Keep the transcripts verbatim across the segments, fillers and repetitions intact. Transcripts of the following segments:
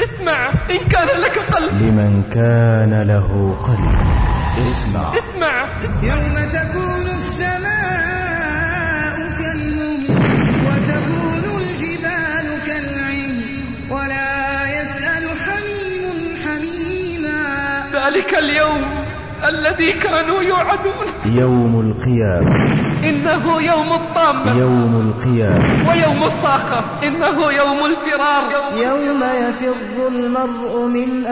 اسمع إن كان لك قلب. لمن كان له قلب اسمع. اسمع. يوم تكون السماء كالمهل وتكون الجبال كالعهن ولا يسأل حميم حميما. ذلك اليوم الذي كانوا يوعدون. يوم القيامة إنه يوم الطامة. يوم القيامة. ويوم الصاخة إنه يوم الفرار. يوم يفر المرء من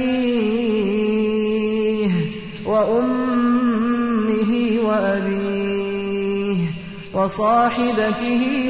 أخيه وأمه وأبيه وصاحبته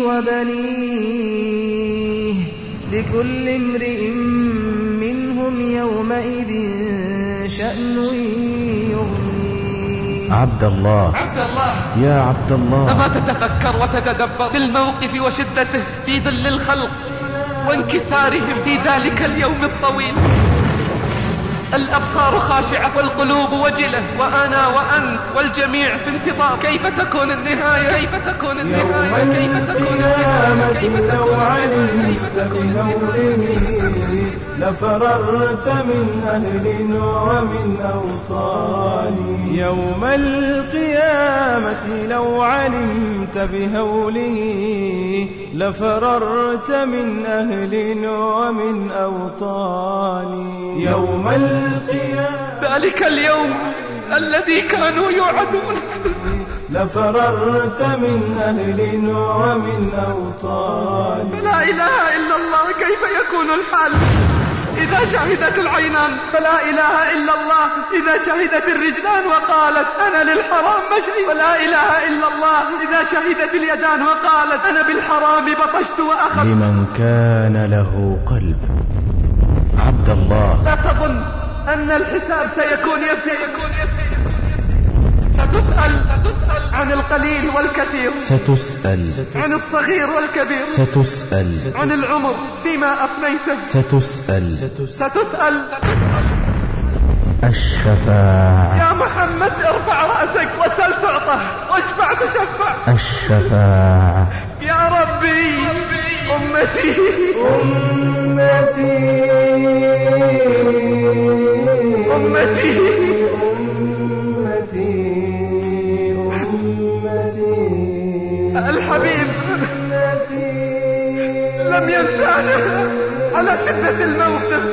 وبنيه لكل امرئ منهم يومئذ شأن يغنيه. عبد الله. عبد الله. يا عبد الله، أما تتفكر وتتدبر في الموقف وشدته في ظل الخلق وانكسارهم في ذلك اليوم الطويل؟ الأبصار خاشعة والقلوب وجلة، وأنا وأنت والجميع في انتظار كيف تكون النهاية. كيف تكون النهاية. كيف تكون النهاية. كيف لو علمت بهوله لفررت من أهل ومن أوطان. يوم القيامة لو علمت بهوله لفررت من أهل ومن أوطان. يوم القيامة ذلك اليوم الذي كانوا يوعدون. لفررت من أهل ومن أوطان. لا إله إلا الله. كيف يكون الحال إذا شهدت العينان؟ فلا إله إلا الله إذا شهدت الرجلان وقالت أنا للحرام مشي. فلا إله إلا الله إذا شهدت اليدان وقالت أنا بالحرام بطشت وأخذت. لمن كان له قلب. عبد الله، لا تظن أن الحساب سيكون يسير. ستسأل ستسأل عن القليل والكثير. ستسأل عن الصغير والكبير. ستسأل عن العمر فيما أفنيته. ستسأل ستسأل الشفاعة. يا محمد ارفع رأسك وسل تعطى واشفع تشفع. الشفاعة. يا ربي أمتي أمتي أمتي الحبيب لم ينسانا على شدة الموقف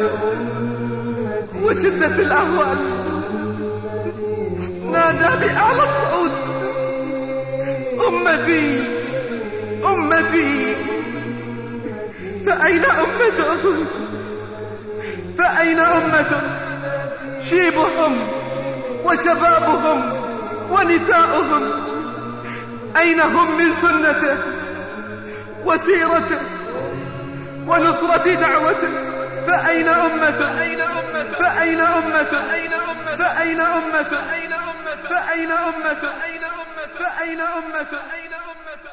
وشدة الأهوال. نادى بأعلى الصوت أمتي أمتي. فأين أمته؟ فأين أمته؟ شيبهم وشبابهم ونساؤهم أين هم من سنته وسيرته ونصرة دعوته؟ فأين أمته؟ أين أمته؟ فأين أمته؟ أين أمته؟ فأين أمته؟ أين أمته؟ فأين أمته؟ أين أمته؟ فأين أمته؟ أين أمته؟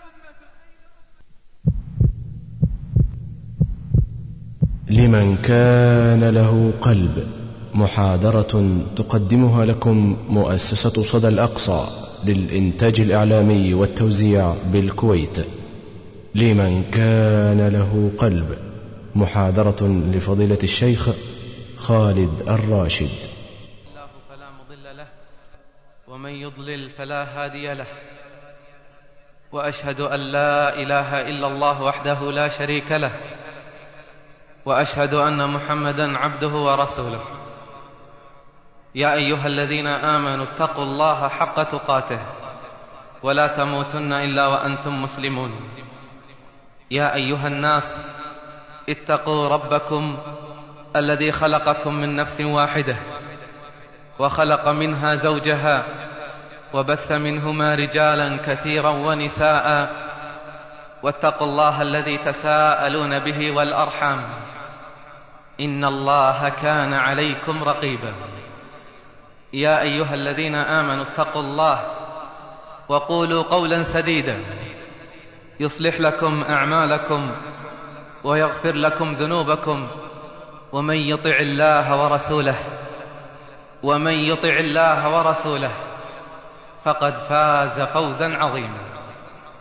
لمن كان له قلب. محاضرة تقدمها لكم مؤسسة صدى الأقصى للإنتاج الإعلامي والتوزيع بالكويت. لمن كان له قلب. محاضرة لفضيلة الشيخ خالد الراشد. الله فلا مضل له ومن يضلل فلا هادي له، وأشهد أن لا إله إلا الله وحده لا شريك له، وأشهد أن محمدًا عبده ورسوله. يا أيها الذين آمنوا اتقوا الله حق تقاته ولا تموتن إلا وأنتم مسلمون. يا أيها الناس اتقوا ربكم الذي خلقكم من نفس واحدة وخلق منها زوجها وبث منهما رجالا كثيرا ونساء، واتقوا الله الذي تساءلون به والأرحام إن الله كان عليكم رقيبا. يا أيها الذين آمنوا اتقوا الله وقولوا قولا سديدا يصلح لكم أعمالكم ويغفر لكم ذنوبكم، ومن يطع الله ورسوله ومن يطع الله ورسوله فقد فاز فوزا عظيما.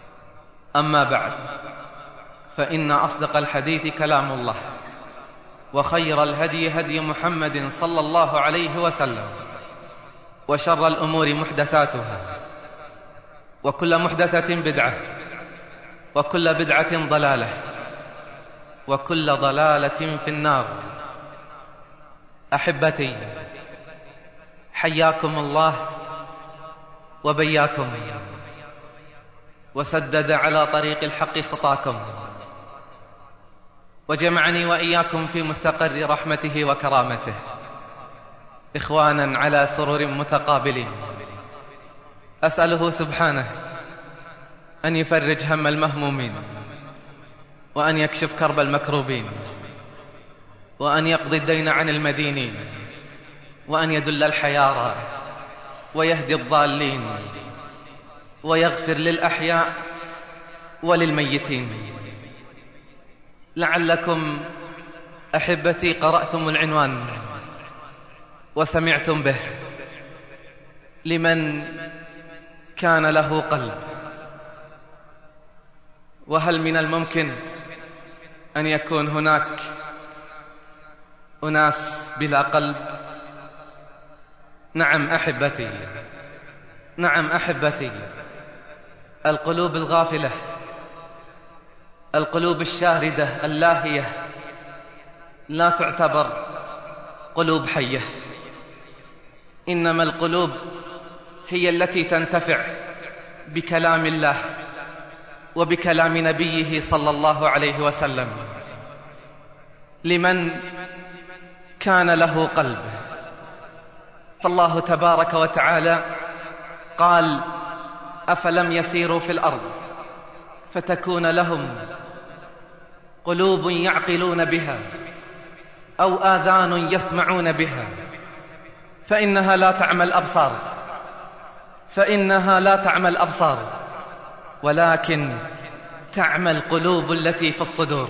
أما بعد، فإن أصدق الحديث كلام الله، وخير الهدي هدي محمد صلى الله عليه وسلم، وشر الأمور محدثاتها، وكل محدثة بدعة، وكل بدعة ضلالة، وكل ضلالة في النار. أحبتي، حياكم الله وبياكم، وسدد على طريق الحق خطاكم، وجمعني وإياكم في مستقر رحمته وكرامته، إخوانا على سرر متقابلين. أسأله سبحانه أن يفرج هم المهمومين، وأن يكشف كرب المكروبين، وأن يقضي الدين عن المدينين، وأن يدل الحيارى ويهدي الضالين، ويغفر للأحياء وللميتين. لعلكم أحبتي قرأتم العنوان وسمعتم به: لمن كان له قلب. وهل من الممكن أن يكون هناك أناس بلا قلب؟ نعم أحبتي، نعم أحبتي، القلوب الغافلة، القلوب الشاردة اللاهية لا تعتبر قلوب حية، إنما القلوب هي التي تنتفع بكلام الله وبكلام نبيه صلى الله عليه وسلم. لمن كان له قلب. فالله تبارك وتعالى قال: أفلم يسيروا في الأرض فتكون لهم قلوب يعقلون بها أو آذان يسمعون بها فإنها لا تعمى الأبصار فإنها لا تعمى الأبصار ولكن تعمى القلوب التي في الصدور.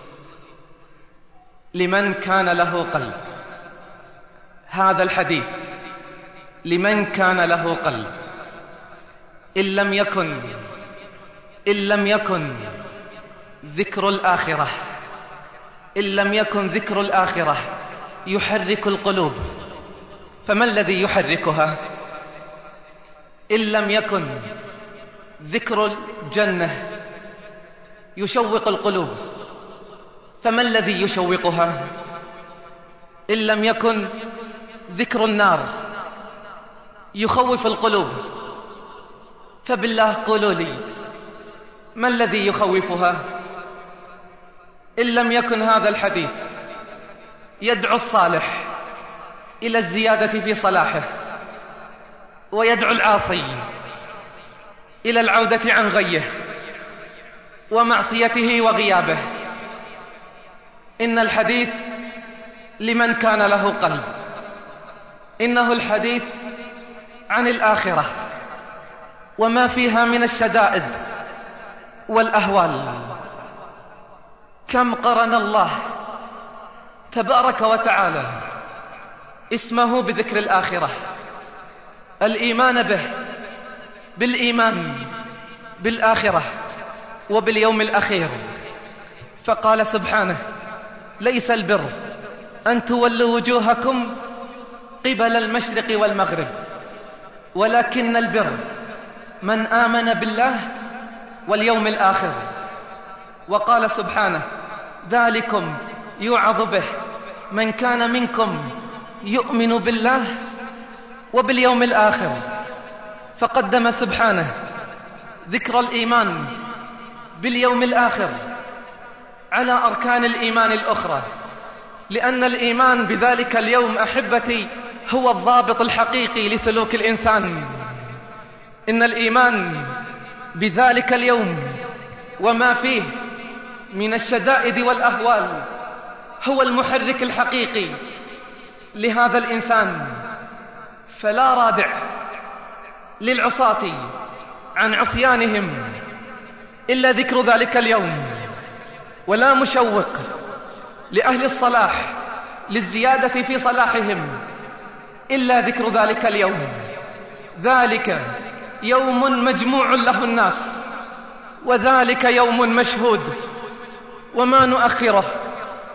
لمن كان له قلب. هذا الحديث لمن كان له قلب. إن لم يكن إن لم يكن ذكر الآخرة إن لم يكن ذكر الآخرة يحرك القلوب، فما الذي يحركها؟ إن لم يكن ذكر الجنة يشوق القلوب، فما الذي يشوقها؟ إن لم يكن ذكر النار يخوف القلوب، فبالله قولوا لي ما الذي يخوفها؟ إن لم يكن هذا الحديث يدعو الصالح إلى الزيادة في صلاحه، ويدعو العاصي إلى العودة عن غيه ومعصيته وغيابه. إن الحديث لمن كان له قلب. إنه الحديث عن الآخرة وما فيها من الشدائد والأهوال. كم قرن الله تبارك وتعالى اسمه بذكر الآخرة، الإيمان به، بالإيمان بالآخرة وباليوم الأخير. فقال سبحانه: ليس البر أن تولوا وجوهكم قبل المشرق والمغرب ولكن البر من آمن بالله واليوم الآخر. وقال سبحانه: ذلكم يوعظ به من كان منكم يؤمن بالله وباليوم الآخر. فقدم سبحانه ذكر الإيمان باليوم الآخر على أركان الإيمان الأخرى، لأن الإيمان بذلك اليوم أحبتي هو الضابط الحقيقي لسلوك الإنسان. إن الإيمان بذلك اليوم وما فيه من الشدائد والأهوال هو المحرك الحقيقي لهذا الإنسان. فلا رادع للعصاة عن عصيانهم إلا ذكر ذلك اليوم، ولا مشوق لأهل الصلاح للزيادة في صلاحهم إلا ذكر ذلك اليوم. ذلك يوم مجموع له الناس، وذلك يوم مشهود، وما نؤخره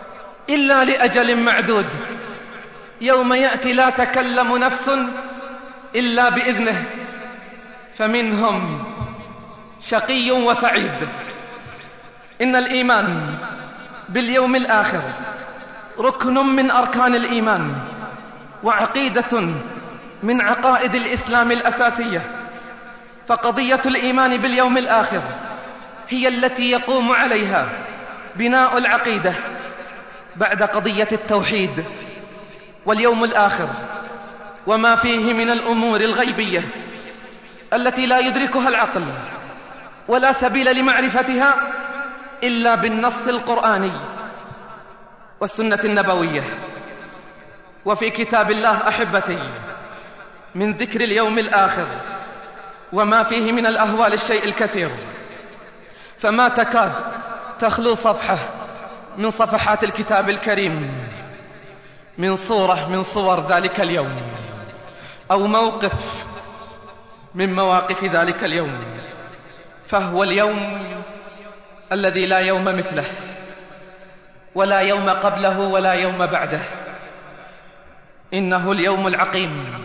إلا لأجل معدود، يوم يأتي لا تكلم نفس إلا بإذنه، فمنهم شقي وسعيد. إن الإيمان باليوم الآخر ركن من أركان الإيمان، وعقيدة من عقائد الإسلام الأساسية. فقضية الإيمان باليوم الآخر هي التي يقوم عليها بناء العقيدة بعد قضية التوحيد. واليوم الآخر وما فيه من الأمور الغيبية التي لا يدركها العقل ولا سبيل لمعرفتها إلا بالنص القرآني والسنة النبوية. وفي كتاب الله أحبتي من ذكر اليوم الآخر وما فيه من الأهوال الشيء الكثير، فما تكاد تخلو صفحة من صفحات الكتاب الكريم من صورة من صور ذلك اليوم، أو موقف من مواقف ذلك اليوم. فهو اليوم الذي لا يوم مثله، ولا يوم قبله ولا يوم بعده. إنه اليوم العقيم،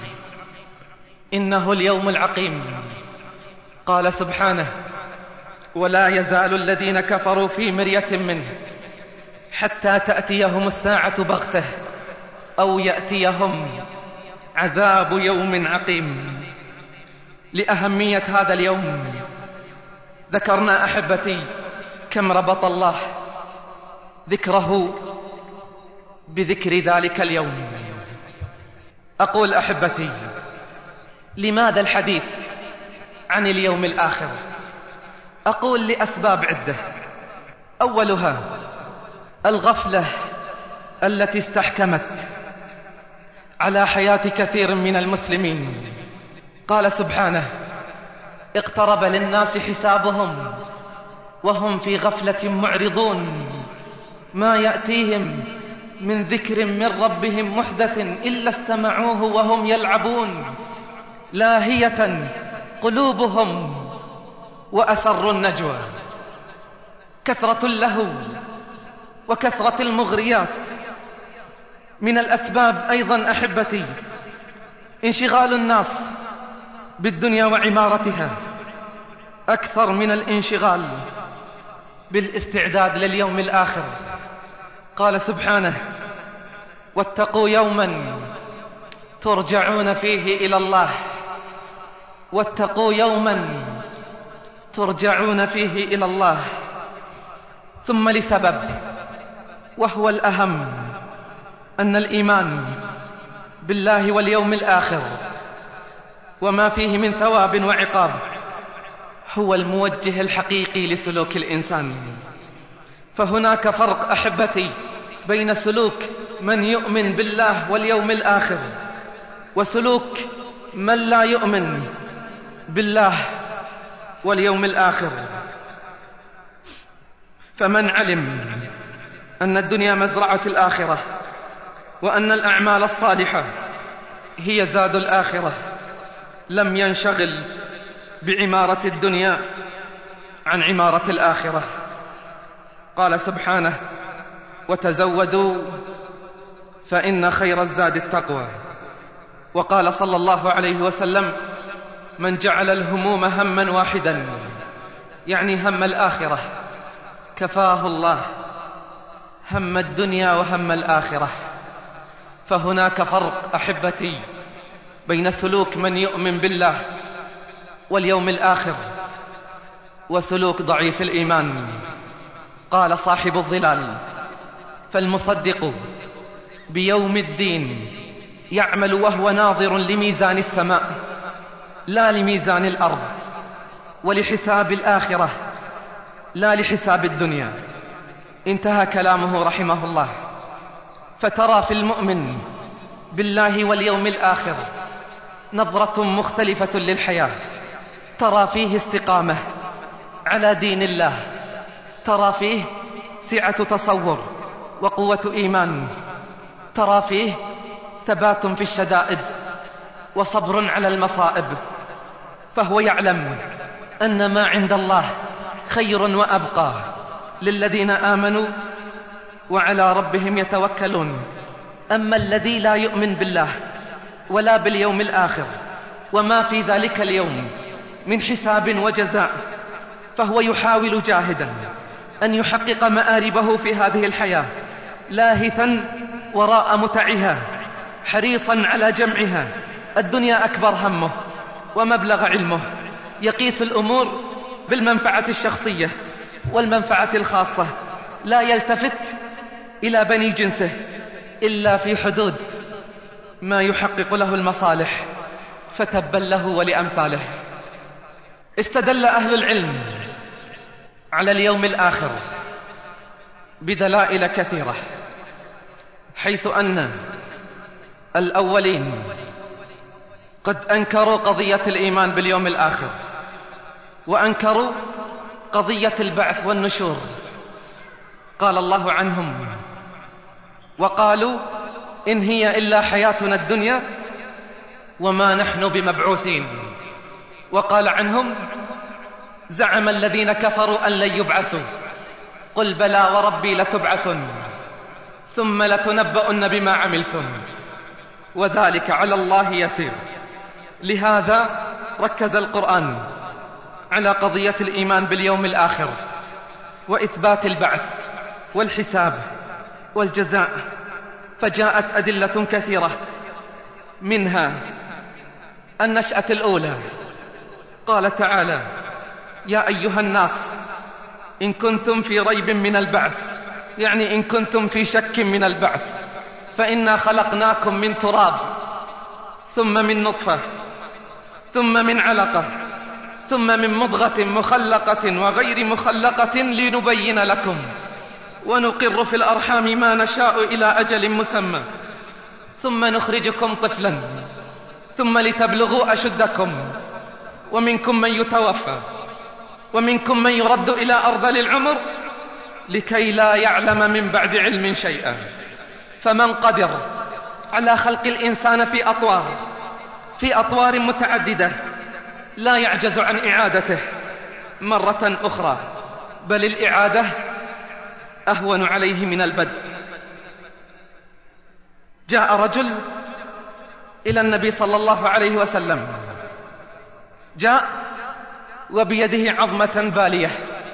إنه اليوم العقيم. قال سبحانه: ولا يزال الذين كفروا في مرية منه حتى تأتيهم الساعة بغتة أو يأتيهم عذاب يوم عقيم. لأهمية هذا اليوم ذكرنا أحبتي كم ربط الله ذكره بذكر ذلك اليوم. أقول أحبتي، لماذا الحديث عن اليوم الآخر؟ أقول لأسباب عدة. أولها الغفلة التي استحكمت على حياة كثير من المسلمين. قال سبحانه: اقترب للناس حسابهم وهم في غفلة معرضون، ما يأتيهم من ذكر من ربهم محدث إلا استمعوه وهم يلعبون، لاهية قلوبهم وأسروا النجوى. كثرة اللهو وكثرة المغريات من الأسباب أيضا أحبتي انشغال الناس بالدنيا وعمارتها أكثر من الانشغال بالاستعداد لليوم الآخر. قال سبحانه: واتقوا يوما ترجعون فيه إلى الله، واتقوا يوما ترجعون فيه إلى الله. ثم لسبب وهو الأهم، أن الإيمان بالله واليوم الآخر وما فيه من ثواب وعقاب هو الموجه الحقيقي لسلوك الإنسان. فهناك فرق أحبتي بين سلوك من يؤمن بالله واليوم الآخر وسلوك من لا يؤمن بالله واليوم الآخر. فمن علم أن الدنيا مزرعة الآخرة وأن الأعمال الصالحة هي زاد الآخرة لم ينشغل بعمارة الدنيا عن عمارة الآخرة. قال سبحانه: وتزودوا فإن خير الزاد التقوى. وقال صلى الله عليه وسلم: من جعل الهموم هما واحدا، يعني هم الآخرة، كفاه الله هم الدنيا وهم الآخرة. فهناك فرق أحبتي بين سلوك من يؤمن بالله واليوم الآخر وسلوك ضعيف الإيمان. قال صاحب الظلال: فالمصدق بيوم الدين يعمل وهو ناظر لميزان السماء لا لميزان الأرض، ولحساب الآخرة لا لحساب الدنيا. انتهى كلامه رحمه الله. فترى في المؤمن بالله واليوم الآخر نظرة مختلفة للحياة، ترى فيه استقامة على دين الله، ترى فيه سعة تصور وقوة إيمان، ترى فيه ثبات في الشدائد وصبر على المصائب. فهو يعلم أن ما عند الله خير وأبقى للذين آمنوا وعلى ربهم يتوكلون. أما الذي لا يؤمن بالله ولا باليوم الآخر وما في ذلك اليوم من حساب وجزاء، فهو يحاول جاهدا أن يحقق مآربه في هذه الحياة، لاهثا وراء متعها، حريصا على جمعها. الدنيا أكبر همه ومبلغ علمه، يقيس الأمور بالمنفعة الشخصية والمنفعة الخاصة، لا يلتفت إلى بني جنسه إلا في حدود ما يحقق له المصالح، فتبا له ولأمثاله. استدل أهل العلم على اليوم الآخر بدلائل كثيرة، حيث أن الأولين قد أنكروا قضية الإيمان باليوم الآخر، وأنكروا قضية البعث والنشور. قال الله عنهم: وقالوا إن هي إلا حياتنا الدنيا وما نحن بمبعوثين. وقال عنهم: زعم الذين كفروا أن لن يبعثوا، قل بلى وربي لتبعثن ثم لتنبؤن بما عملتم وذلك على الله يسير. لهذا ركز القرآن على قضية الإيمان باليوم الآخر وإثبات البعث والحساب والجزاء، فجاءت أدلة كثيرة، منها النشأة الأولى. قال تعالى: يا أيها الناس إن كنتم في ريب من البعث، يعني إن كنتم في شك من البعث، فإنا خلقناكم من تراب ثم من نطفة ثم من علقة ثم من مضغة مخلقة وغير مخلقة لنبين لكم ونقر في الأرحام ما نشاء إلى أجل مسمى ثم نخرجكم طفلا ثم لتبلغوا أشدكم ومنكم من يتوفى ومنكم من يرد إلى أرذل العمر لكي لا يعلم من بعد علم شيئا. فمن قدر على خلق الإنسان في أطوار في أطوار متعددة لا يعجز عن إعادته مرة أخرى، بل الإعادة أهون عليه من البدء. جاء رجل إلى النبي صلى الله عليه وسلم، جاء وبيده عظمة بالية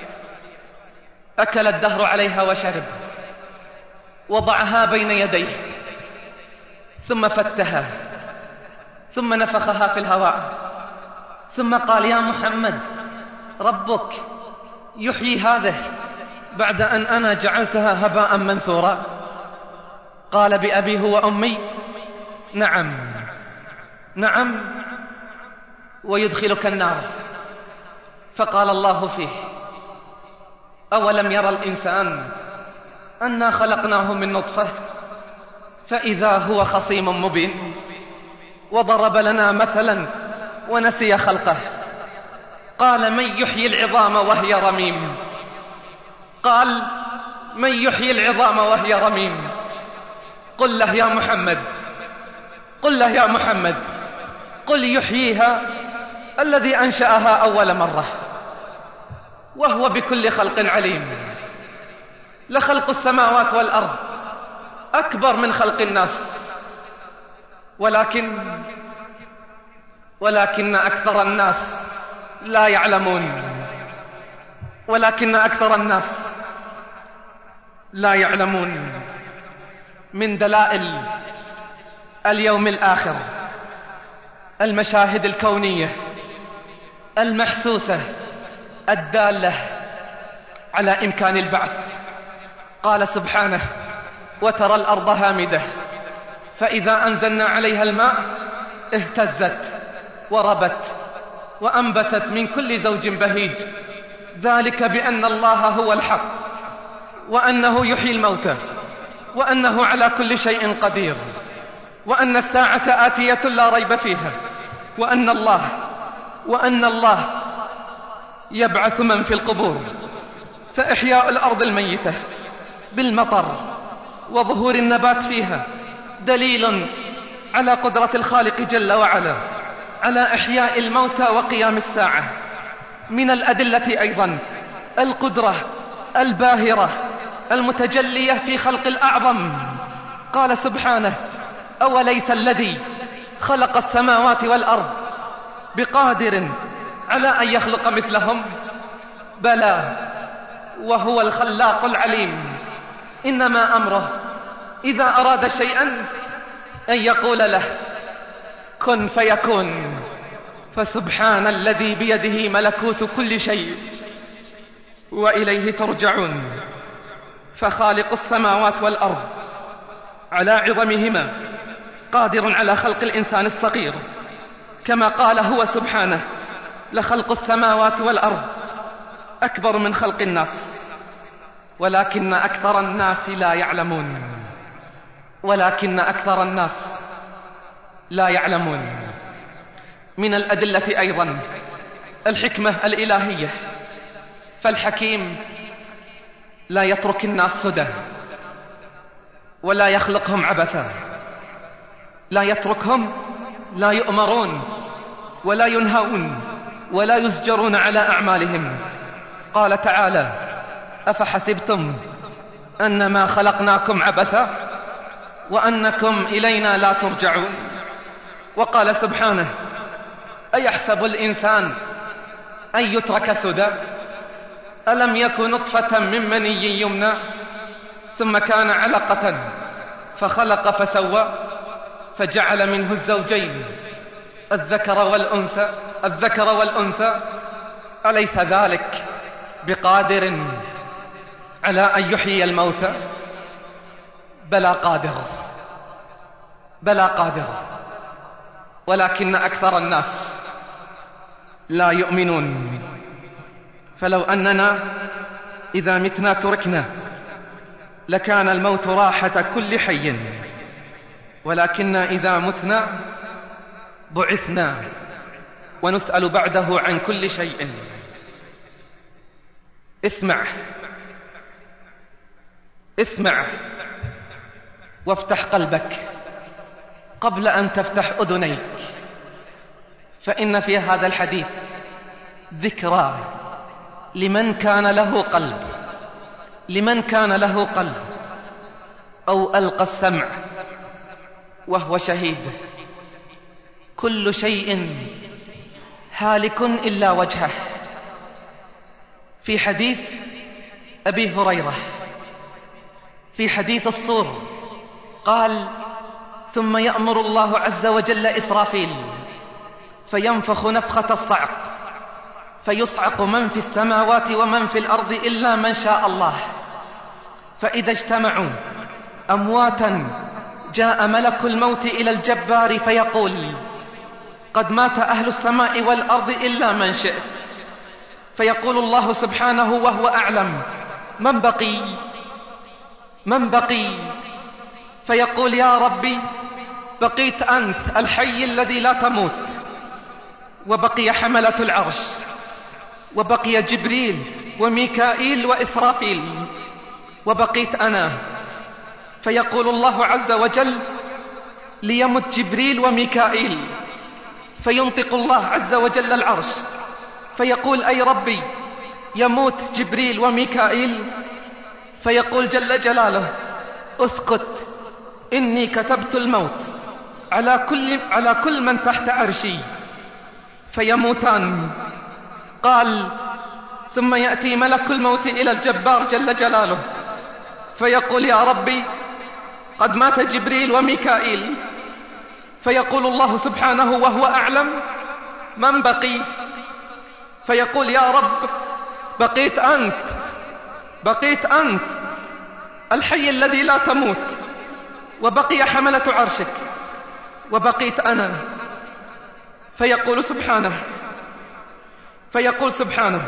أكل الدهر عليها وشرب، وضعها بين يديه ثم فتها ثم نفخها في الهواء ثم قال: يا محمد ربك يحيي هذه بعد أن أنا جعلتها هباء منثورا؟ قال: بأبيه وأمي نعم نعم ويدخلك النار. فقال الله فيه: أولم يرى الإنسان أنا خلقناه من نطفة فإذا هو خصيم مبين، وضرب لنا مثلا ونسي خلقه. قال: من يحيي العظام وهي رميم؟ قال: من يحيي العظام وهي رميم؟ قل له يا محمد قل له يا محمد قل يحييها الذي أنشأها أول مرة وهو بكل خلق عليم. لخلق السماوات والأرض أكبر من خلق الناس، ولكن ولكن أكثر الناس لا يعلمون ولكن أكثر الناس لا يعلمون. من دلائل اليوم الآخر المشاهد الكونية المحسوسة الدالة على إمكان البعث. قال سبحانه: وترى الأرض هامدة فإذا أنزلنا عليها الماء اهتزت وربت وأنبتت من كل زوج بهيج، ذلك بأن الله هو الحق وأنه يحيي الموتى وأنه على كل شيء قدير وأن الساعة آتية لا ريب فيها وأن الله وأن الله يبعث من في القبور. فإحياء الأرض الميتة بالمطر وظهور النبات فيها دليل على قدرة الخالق جل وعلا على إحياء الموتى وقيام الساعة. من الأدلة أيضا القدرة الباهرة المتجلية في خلق الأعظم. قال سبحانه: أوليس الذي خلق السماوات والأرض بقادر على أن يخلق مثلهم؟ بلى وهو الخلاق العليم. إنما أمره إذا أراد شيئا أن يقول له كن فيكون. فسبحان الذي بيده ملكوت كل شيء وإليه ترجعون. فخالق السماوات والأرض على عظمهما قادر على خلق الإنسان الصغير، كما قال هو سبحانه: لخلق السماوات والأرض أكبر من خلق الناس ولكن أكثر الناس لا يعلمون. ولكن أكثر الناس لا يعلمون. من الأدلة أيضا الحكمة الإلهية، فالحكيم لا يترك الناس سدى ولا يخلقهم عبثا، لا يتركهم لا يؤمرون ولا ينهون ولا يزجرون على أعمالهم. قال تعالى: أفحسبتم أنما خلقناكم عبثا وأنكم إلينا لا ترجعون. وقال سبحانه: أيحسب الإنسان أن يترك سدى ألم يكن نطفة من مني يمنى ثم كان علقة فخلق فسوى فجعل منه الزوجين الذكر والأنثى الذكر والأنثى أليس ذلك بقادر على أن يحيي الموتى؟ بلى قادر، بلى قادر، ولكن أكثر الناس لا يؤمنون. فلو أننا إذا متنا تركنا لكان الموت راحة كل حي، ولكن إذا متنا بعثنا ونسأل بعده عن كل شيء. اسمع اسمع وافتح قلبك قبل أن تفتح أذنيك، فإن في هذا الحديث ذكرى لمن كان له قلب، لمن كان له قلب أو ألقى السمع وهو شهيد. كل شيء هالك إلا وجهه. في حديث أبي هريرة في حديث الصور قال: ثم يأمر الله عز وجل إسرافيل فينفخ نفخة الصعق فيصعق من في السماوات ومن في الأرض إلا من شاء الله، فإذا اجتمعوا أمواتا جاء ملك الموت إلى الجبار فيقول: قد مات أهل السماء والأرض إلا من شئت. فيقول الله سبحانه وهو أعلم: من بقي؟ من بقي؟ فيقول: يا ربي بقيت أنت الحي الذي لا تموت، وبقي حملة العرش، وبقي جبريل وميكائيل وإسرافيل، وبقيت أنا. فيقول الله عز وجل: ليمت جبريل وميكائيل. فينطق الله عز وجل العرش فيقول: أي ربي يموت جبريل وميكائيل. فيقول جل جلاله: اسكت، إني كتبت الموت على كل, على كل من تحت عرشي. فيموتان. قال: ثم يأتي ملك الموت إلى الجبار جل جلاله فيقول: يا ربي قد مات جبريل وميكائيل. فيقول الله سبحانه وهو أعلم: من بقي؟ فيقول: يا رب بقيت أنت، بقيت أنت الحي الذي لا تموت، وبقي حملة عرشك، وبقيت أنا. فيقول سبحانه فيقول سبحانه: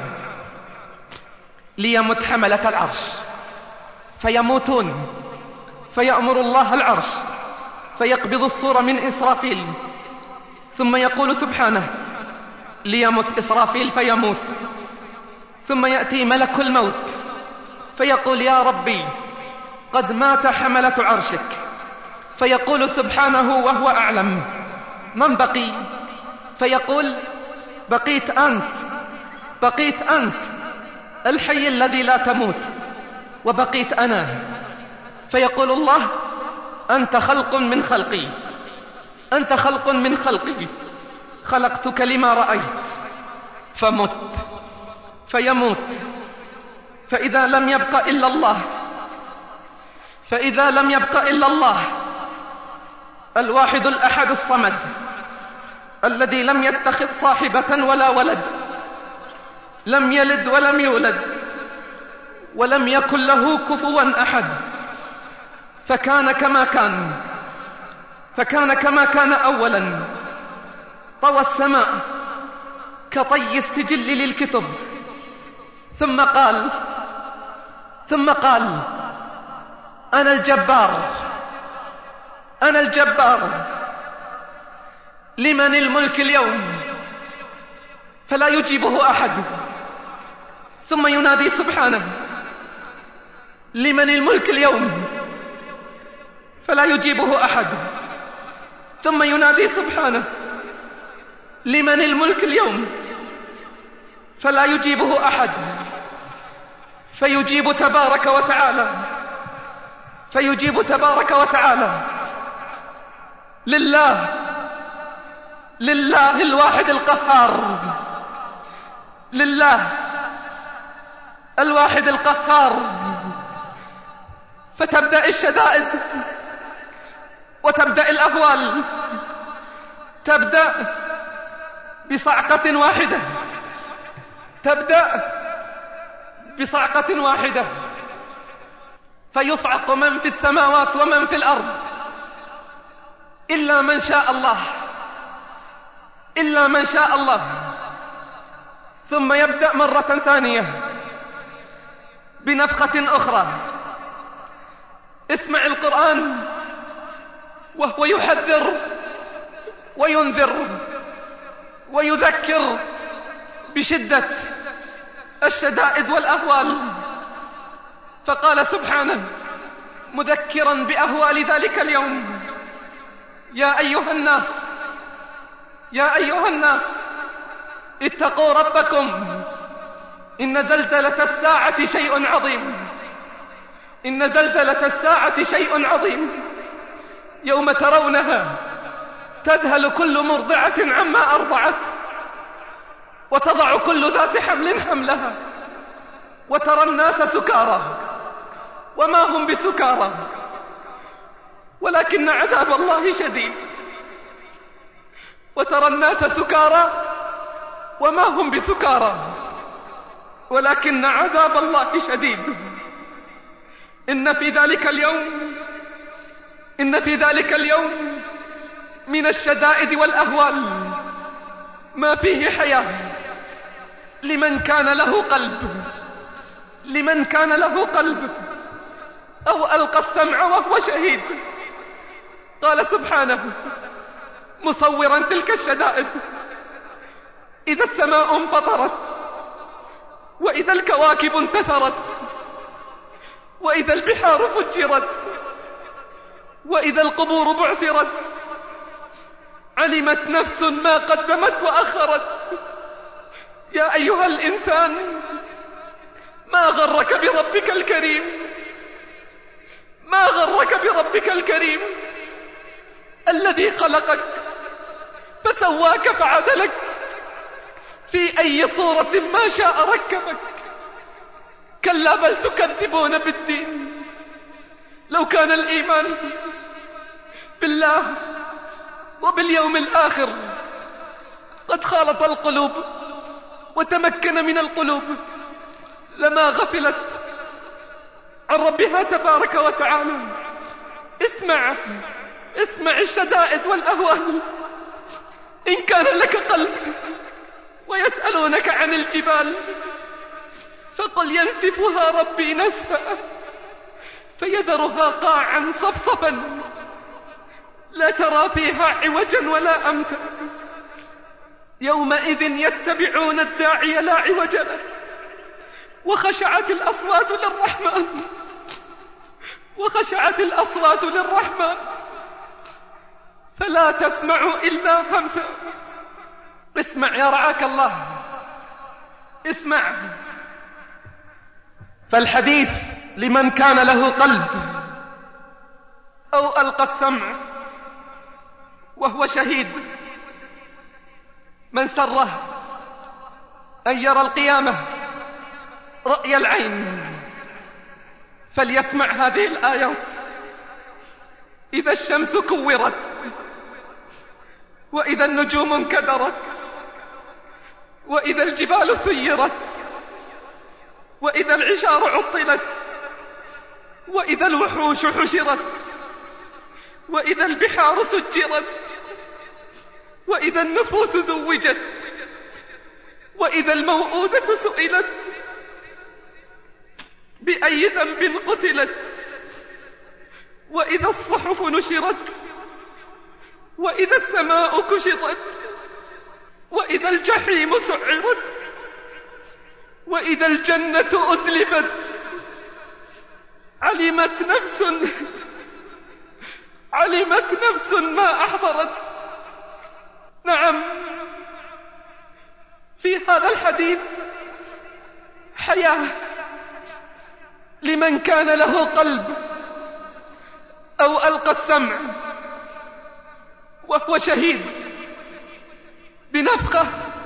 ليمت حملة العرش. فيموتون. فيأمر الله العرش فيقبض الصورة من إسرافيل، ثم يقول سبحانه: ليمت إسرافيل. فيموت. ثم يأتي ملك الموت فيقول: يا ربي قد مات حملة عرشك. فيقول سبحانه وهو أعلم: من بقي؟ فيقول: بقيت أنت، بقيت أنت الحي الذي لا تموت، وبقيت أنا، فيقول الله: أنت خلق من خلقي، أنت خلق من خلقي، خلقتك لما رأيت، فمت، فيموت. فإذا لم يبق إلا الله، فإذا لم يبق إلا الله الواحد الأحد الصمد الذي لم يتخذ صاحبة ولا ولد، لم يلد ولم يولد، ولم يكن له كفوا أحد، فكان كما كان، فكان كما كان أولا. طوى السماء كطي السجل للكتب، ثم قال ثم قال أنا الجبار، أنا الجبار، لمن الملك اليوم؟ فلا يجيبه أحد. ثم ينادي سبحانه: لمن الملك اليوم؟ فلا يجيبه أحد. ثم ينادي سبحانه: لمن الملك اليوم؟ فلا يجيبه أحد. فيجيب تبارك وتعالى، فيجيب تبارك وتعالى: لله، لله الواحد القهار، لله الواحد القهار. فتبدأ الشدائد وتبدأ الأهوال، تبدأ بصعقة واحدة، تبدأ بصعقة واحدة، فيصعق من في السماوات ومن في الأرض إلا من شاء الله، إلا من شاء الله. ثم يبدأ مرة ثانية بنفخة أخرى. اسمع القرآن وهو يحذر وينذر ويذكر بشدة الشدائد والأهوال. فقال سبحانه مذكرا بأهوال ذلك اليوم: يا أيها الناس، يا أيها الناس اتقوا ربكم، إن زلزلة الساعة شيء عظيم، إن زلزلة الساعة شيء عظيم، يوم ترونها تذهل كل مرضعة عما أرضعت، وتضع كل ذات حمل حملها، وترى الناس سكارى وما هم بسكارى ولكن عذاب الله شديد. وترى الناس سكارى وما هم بسكارى ولكن عذاب الله شديد. إن في ذلك اليوم إن في ذلك اليوم من الشدائد والأهوال ما فيه حياة لمن كان له قلب، لمن كان له قلب أو ألقى السمع وهو شهيد. قال سبحانه مصورا تلك الشدائد: إذا السماء انفطرت، وإذا الكواكب انتثرت، وإذا البحار فجرت، وإذا القبور بعثرت، علمت نفس ما قدمت وأخرت. يا أيها الإنسان ما غرك بربك الكريم، ما غرك بربك الكريم الذي خلقك فسواك فعدلك، في أي صورة ما شاء ركبك. كلا بل تكذبون بالدين. لو كان الإيمان بالله وباليوم الآخر قد خالط القلوب وتمكن من القلوب لما غفلت عن ربها تبارك وتعالى. اسمع اسمع الشدائد والأهوال. إن كان لك قلب ويسألونك عن الجبال فقل ينسفها ربي نسفا فيذرها قاعا صفصفا لا ترى فيها عوجا ولا أمتا. يومئذ يتبعون الداعي لا عوج له وخشعت الأصوات للرحمن، وخشعت الأصوات للرحمن فلا تسمع إلا همسا. اسمع يا رعاك الله، اسمع. فالحديث لمن كان له قلب أو ألقى السمع وهو شهيد، من سره أن يرى القيامة رأي العين فليسمع هذه الآيات: إذا الشمس كورت، وإذا النجوم انكدرت، وإذا الجبال سيرت، وإذا العشار عطلت، وإذا الوحوش حشرت، وإذا البحار سجرت، وإذا النفوس زوجت، وإذا الموءودة سئلت بأي ذنب قتلت، وإذا الصحف نشرت، وإذا السماء كشطت، وإذا الجحيم سعرت، وإذا الجنة أزلفت. علمت نفس علمت نفس ما أحضرت. نعم، في هذا الحديث حياة لمن كان له قلب أو ألقى السمع وهو شهيد. بنفخة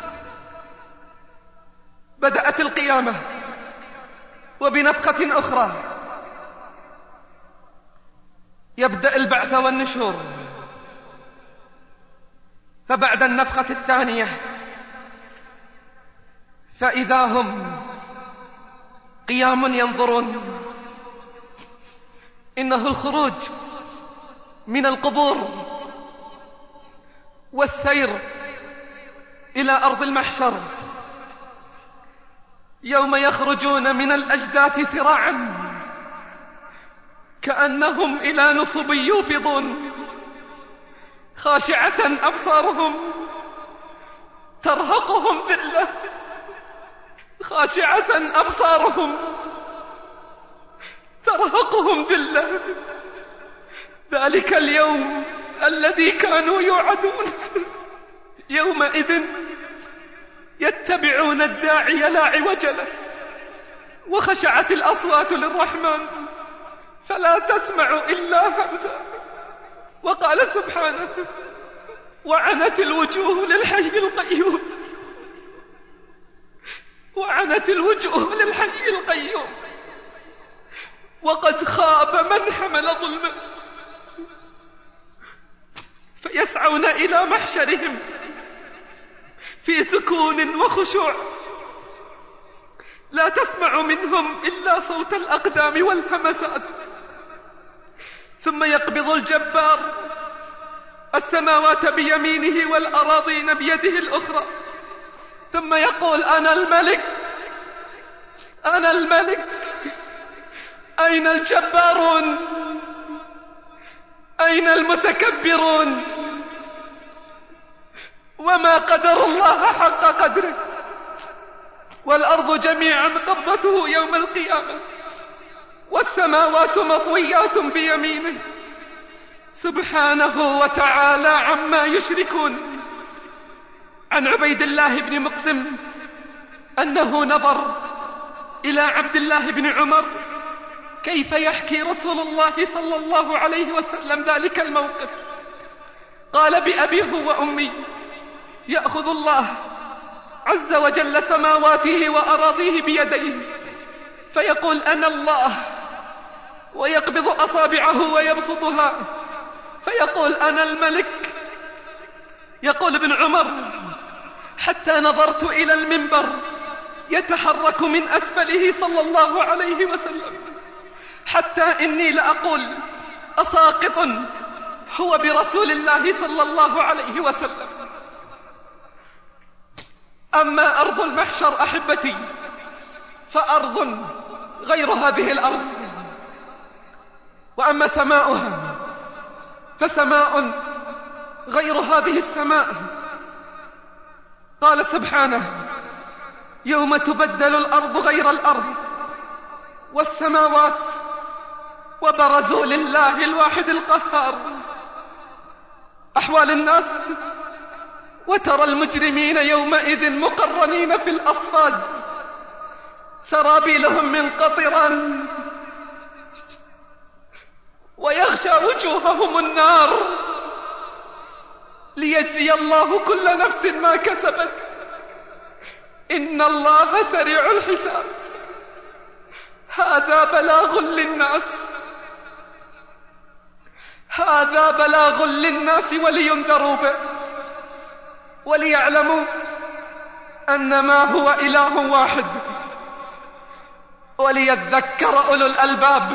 بدأت القيامة، وبنفخة أخرى يبدأ البعث والنشور. فبعد النفخة الثانية فإذا هم قيام ينظرون. إنه الخروج من القبور والسير إلى أرض المحشر، يوم يخرجون من الأجداث سراعا كأنهم إلى نصب يوفضون، خاشعة أبصارهم ترهقهم ذلة، خاشعة أبصارهم ترهقهم ذلة. ذلك اليوم الذي كانوا يوعدون. يومئذ يتبعون الداعي لا عوج له، وخشعت الأصوات للرحمن فلا تسمع إلا همسا. وقال سبحانه: وعنت الوجوه للحي القيوم، وعنت الوجوه للحي القيوم، وقد خاب من حمل ظلما. فيسعون إلى محشرهم في سكون وخشوع، لا تسمع منهم إلا صوت الأقدام والهمسات. ثم يقبض الجبار السماوات بيمينه والأراضين بيده الأخرى، ثم يقول: أنا الملك، أنا الملك، أين الجبارون؟ أين المتكبرون؟ وما قدر الله حق قدره، والأرض جميعا قبضته يوم القيامة، والسماوات مطويات بيمينه سبحانه وتعالى عما يشركون. عن عبيد الله بن مقسم أنه نظر إلى عبد الله بن عمر كيف يحكي رسول الله صلى الله عليه وسلم ذلك الموقف. قال: بأبيه وأمي يأخذ الله عز وجل سماواته وأراضيه بيديه فيقول: أنا الله، ويقبض أصابعه ويبسطها فيقول: أنا الملك. يقول ابن عمر: حتى نظرت إلى المنبر يتحرك من أسفله صلى الله عليه وسلم، حتى إني لأقول: أساقط هو برسول الله صلى الله عليه وسلم. أما أرض المحشر أحبتي فأرض غير هذه الأرض، وأما سماؤها فسماء غير هذه السماء. قال سبحانه: يوم تبدل الأرض غير الأرض والسماوات وبرزوا لله الواحد القهار. أحوال الناس: وترى المجرمين يومئذ مقرنين في الأصفاد سرابيلهم من قطران تغشى وجوههم النار ليجزي الله كل نفس ما كسبت. إن الله سريع الحساب. هذا بلاغ للناس، هذا بلاغ للناس ولينذروا به وليعلموا أنما هو إله واحد، وليذكر أولو الألباب.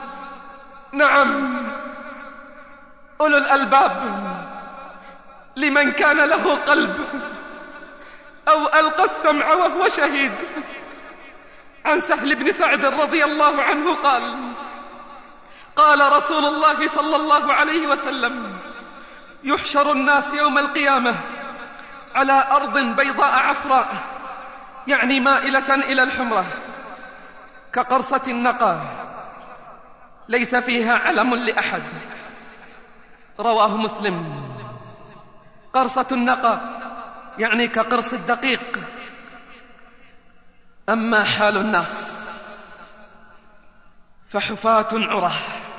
نعم، أولو الألباب لمن كان له قلب أو ألقى السمع وهو شهيد. عن سهل بن سعد رضي الله عنه قال: قال رسول الله صلى الله عليه وسلم: يحشر الناس يوم القيامة على أرض بيضاء عفراء، يعني مائلة إلى الحمرة، كقرصة النقى، ليس فيها علم لأحد. رواه مسلم. قرصة النقى يعني كقرص الدقيق. أما حال الناس فحفاة عراه.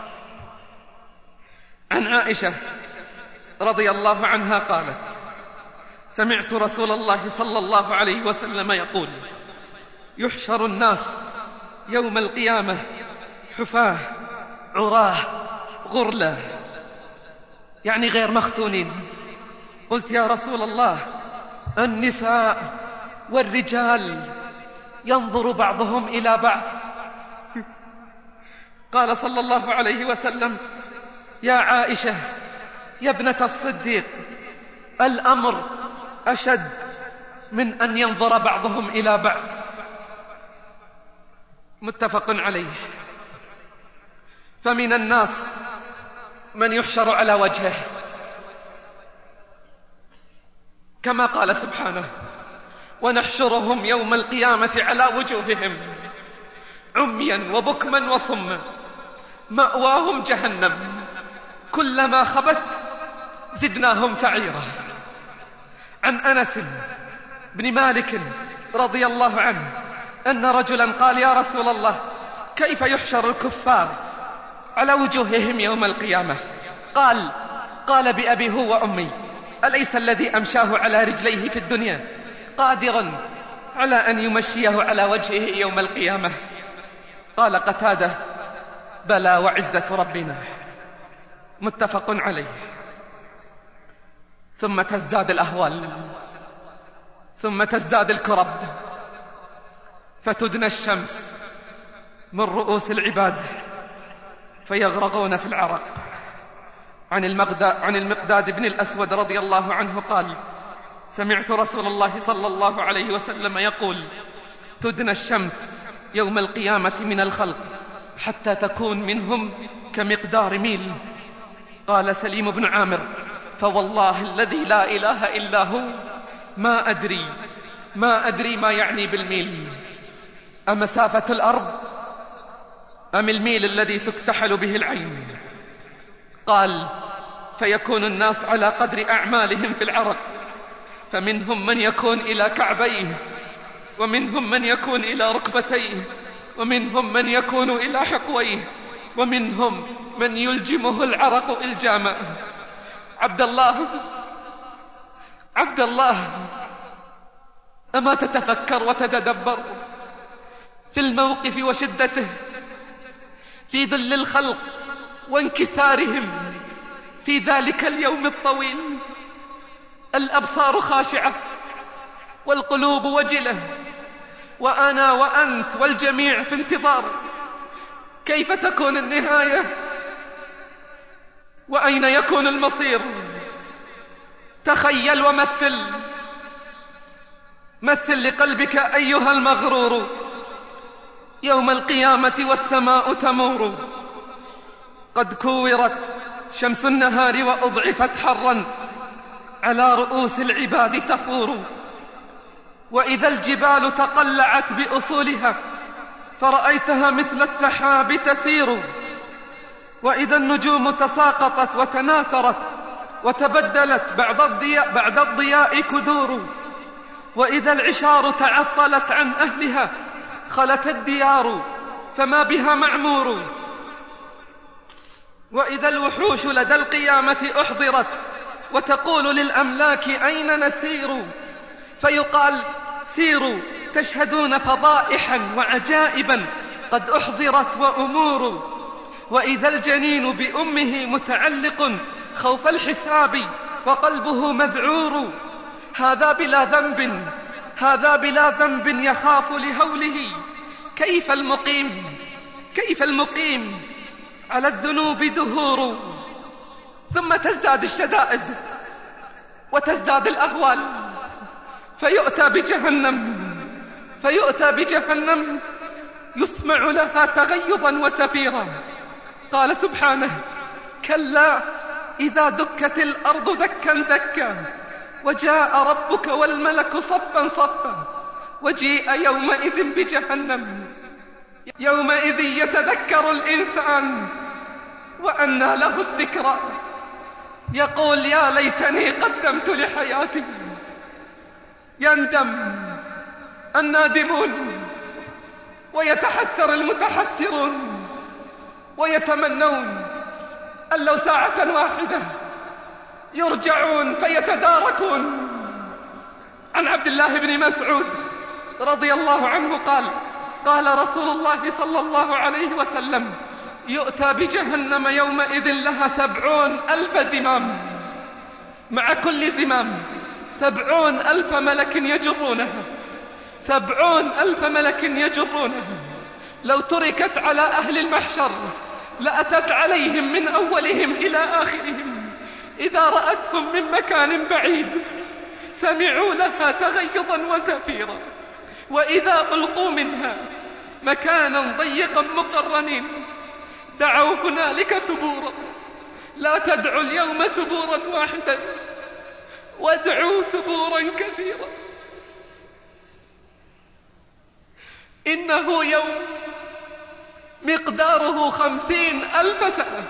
عن عائشة رضي الله عنها قالت: سمعت رسول الله صلى الله عليه وسلم يقول: يحشر الناس يوم القيامة حفاة عراه غرلا، يعني غير مختونين. قلت: يا رسول الله، النساء والرجال ينظر بعضهم إلى بعض؟ قال صلى الله عليه وسلم: يا عائشة يا ابنة الصديق، الأمر أشد من أن ينظر بعضهم إلى بعض. متفق عليه. فمن الناس من يحشر على وجهه، كما قال سبحانه: ونحشرهم يوم القيامة على وجوههم عميا وبكما وصما مأواهم جهنم كلما خبت زدناهم سعيرا. عن أنس بن مالك رضي الله عنه أن رجلا قال: يا رسول الله، كيف يحشر الكفار على وجوههم يوم القيامة؟ قال: قال بأبي هو وأمي، أليس الذي أمشاه على رجليه في الدنيا قادر على أن يمشيه على وجهه يوم القيامة؟ قال قتادة: بلى وعزة ربنا. متفق عليه. ثم تزداد الأهوال، ثم تزداد الكرب، فتدنى الشمس من رؤوس العباد فيغرقون في العرق. عن المقداد, عن المقداد بن الأسود رضي الله عنه قال: سمعت رسول الله صلى الله عليه وسلم يقول: تدنى الشمس يوم القيامة من الخلق حتى تكون منهم كمقدار ميل. قال سليم بن عامر: فوالله الذي لا إله إلا هو ما أدري ما أدري ما يعني بالميل، أمسافة الأرض أم الميل الذي تكتحل به العين؟ قال: فيكون الناس على قدر أعمالهم في العرق، فمنهم من يكون إلى كعبيه، ومنهم من يكون إلى ركبتيه، ومنهم من يكون إلى حقويه، ومنهم من يلجمه العرق إلجاما. عبد الله عبد الله أما تتفكر وتتدبر في الموقف وشدته، في ظل الخلق وانكسارهم في ذلك اليوم الطويل؟ الأبصار خاشعة والقلوب وجلة، وأنا وأنت والجميع في انتظار كيف تكون النهاية وأين يكون المصير. تخيل ومثل، مثل لقلبك أيها المغرور يوم القيامة والسماء تمور، قد كورت شمس النهار وأضعفت حرا على رؤوس العباد تفور، وإذا الجبال تقلعت بأصولها فرأيتها مثل السحاب تسير، وإذا النجوم تساقطت وتناثرت وتبدلت بعد الضياء, بعد الضياء كدور، وإذا العشار تعطلت عن أهلها خلت الديار فما بها معمور، وإذا الوحوش لدى القيامة أحضرت وتقول للأملاك أين نسير؟ فيقال سيروا تشهدون فضائحا وعجائبا قد أحضرت وأمور. وإذا الجنين بأمه متعلق خوف الحساب وقلبه مذعور، هذا بلا ذنب هذا بلا ذنب يخاف لهوله، كيف المقيم كيف المقيم على الذنوب دهور. ثم تزداد الشدائد وتزداد الأهوال، فيؤتى بجهنم فيؤتى بجهنم يسمع لها تغيظا وسفيرا. قال سبحانه: كلا إذا دكت الأرض دكا دكا وجاء ربك والملك صفا صفا وجيء يومئذ بجهنم يومئذ يتذكر الإنسان وأنى له الذكرى، يقول يا ليتني قدمت لحياتي. يندم النادمون ويتحسر المتحسرون ويتمنون أن لو ساعة واحدة يرجعون فيتداركون. عن عبد الله بن مسعود رضي الله عنه قال: قال رسول الله صلى الله عليه وسلم: يؤتى بجهنم يومئذ لها سبعون ألف زمام، مع كل زمام سبعون ألف ملك يجرونها سبعون ألف ملك يجرونها. لو تركت على أهل المحشر لأتت عليهم من أولهم إلى آخرهم، إذا رأتهم من مكان بعيد سمعوا لها تغيظا وزفيرا، وإذا ألقوا منها مكانا ضيقا مقرنين دعوا هنالك ثبورا. لا تدعوا اليوم ثبورا واحدا، وادعوا ثبورا كثيرا. إنه يوم مقداره خمسين ألف سنة،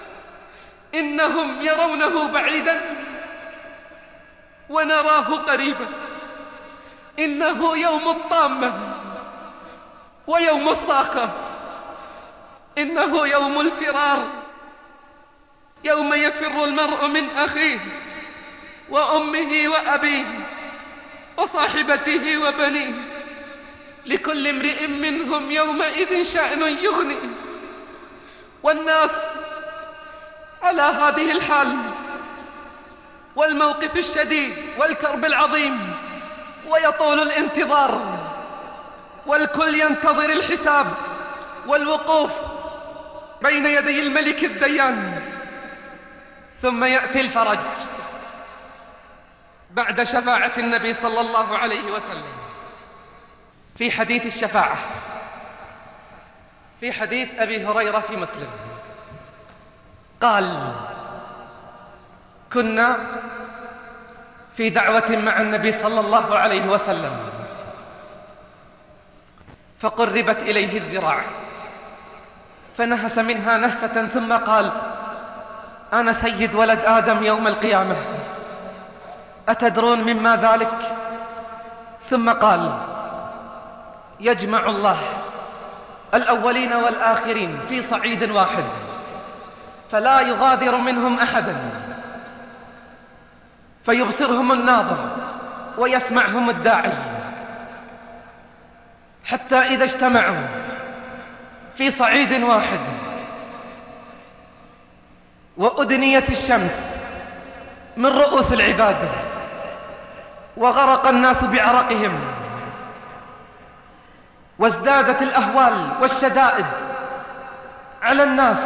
إنهم يرونه بعيدا ونراه قريبا. إنه يوم الطامة ويوم الصاخة، إنه يوم الفرار، يوم يفر المرء من أخيه وأمه وأبيه وصاحبته وبنيه، لكل امرئ منهم يومئذ شأن يغني. والناس على هذه الحال والموقف الشديد والكرب العظيم، ويطول الانتظار، والكل ينتظر الحساب والوقوف بين يدي الملك الديان. ثم يأتي الفرج بعد شفاعة النبي صلى الله عليه وسلم. في حديث الشفاعة، في حديث أبي هريرة في مسلم، قال: كنا في دعوة مع النبي صلى الله عليه وسلم فقربت إليه الذراع فنهس منها نهسة ثم قال: أنا سيد ولد آدم يوم القيامة، أتدرون مما ذلك؟ ثم قال: يجمع الله الأولين والآخرين في صعيد واحد فلا يغادر منهم أحدا، فيبصرهم الناظر ويسمعهم الداعي، حتى إذا اجتمعوا في صعيد واحد وأدنيت الشمس من رؤوس العباد وغرق الناس بعرقهم وازدادت الأهوال والشدائد على الناس،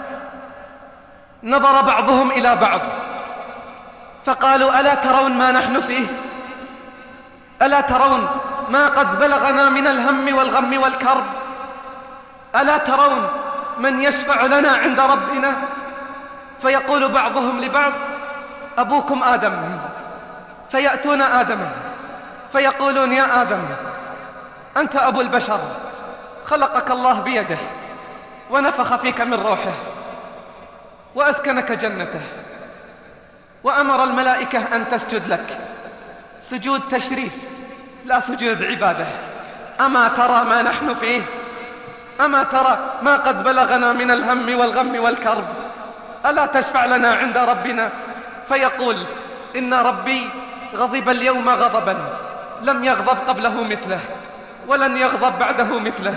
نظر بعضهم إلى بعض فقالوا: ألا ترون ما نحن فيه؟ ألا ترون ما قد بلغنا من الهم والغم والكرب؟ ألا ترون من يشفع لنا عند ربنا؟ فيقول بعضهم لبعض: أبوكم آدم. فيأتون آدم فيقولون: يا آدم، أنت أبو البشر، خلقك الله بيده ونفخ فيك من روحه وأسكنك جنته وأمر الملائكة أن تسجد لك سجود تشريف لا سجود عبادة. أما ترى ما نحن فيه؟ أما ترى ما قد بلغنا من الهم والغم والكرب؟ ألا تشفع لنا عند ربنا؟ فيقول إن ربي غضب اليوم غضبا لم يغضب قبله مثله ولن يغضب بعده مثله،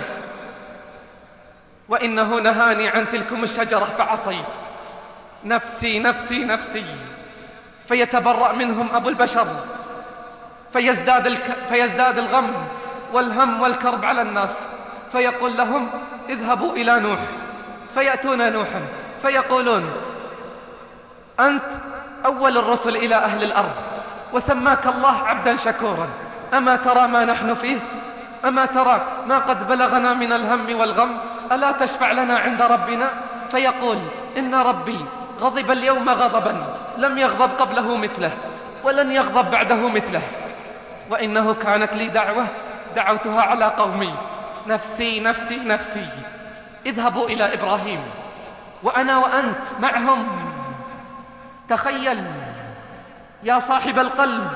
وإنه نهاني عن تلكم الشجرة فعصيت، نفسي نفسي نفسي. فيتبرأ منهم أبو البشر، فيزداد, الك... فيزداد الغم والهم والكرب على الناس، فيقول لهم اذهبوا إلى نوح. فيأتون نوحا فيقولون أنت أول الرسل إلى أهل الأرض وسماك الله عبدا شكورا، أما ترى ما نحن فيه؟ أما ترى ما قد بلغنا من الهم والغم؟ ألا تشفع لنا عند ربنا؟ فيقول إن ربي غضب اليوم غضبا لم يغضب قبله مثله ولن يغضب بعده مثله، وإنه كانت لي دعوة دعوتها على قومي، نفسي نفسي نفسي. اذهبوا إلى إبراهيم وأنا وأنت معهم. تخيل يا صاحب القلب،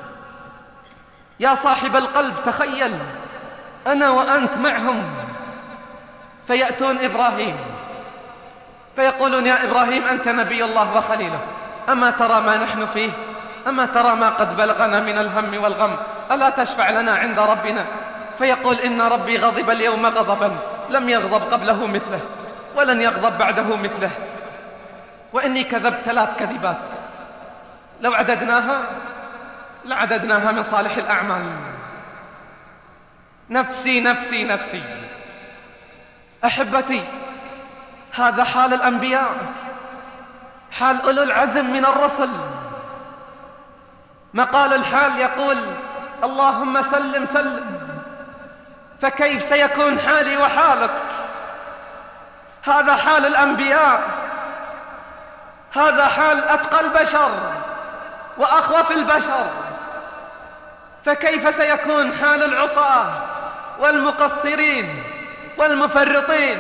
يا صاحب القلب، تخيل أنا وأنت معهم. فيأتون إبراهيم فيقولون يا إبراهيم أنت نبي الله وخليله، أما ترى ما نحن فيه؟ أما ترى ما قد بلغنا من الهم والغم؟ ألا تشفع لنا عند ربنا؟ فيقول إن ربي غضب اليوم غضبا لم يغضب قبله مثله ولن يغضب بعده مثله، وإني كذبت ثلاث كذبات لو عددناها لعددناها من صالح الأعمال. نفسي نفسي نفسي. أحبتي، هذا حال الأنبياء، حال أولو العزم من الرسل. مقال الحال يقول اللهم سلم سلم، فكيف سيكون حالي وحالك؟ هذا حال الأنبياء، هذا حال أتقى البشر وأخوف البشر، فكيف سيكون حال العصاة والمقصرين والمفرطين؟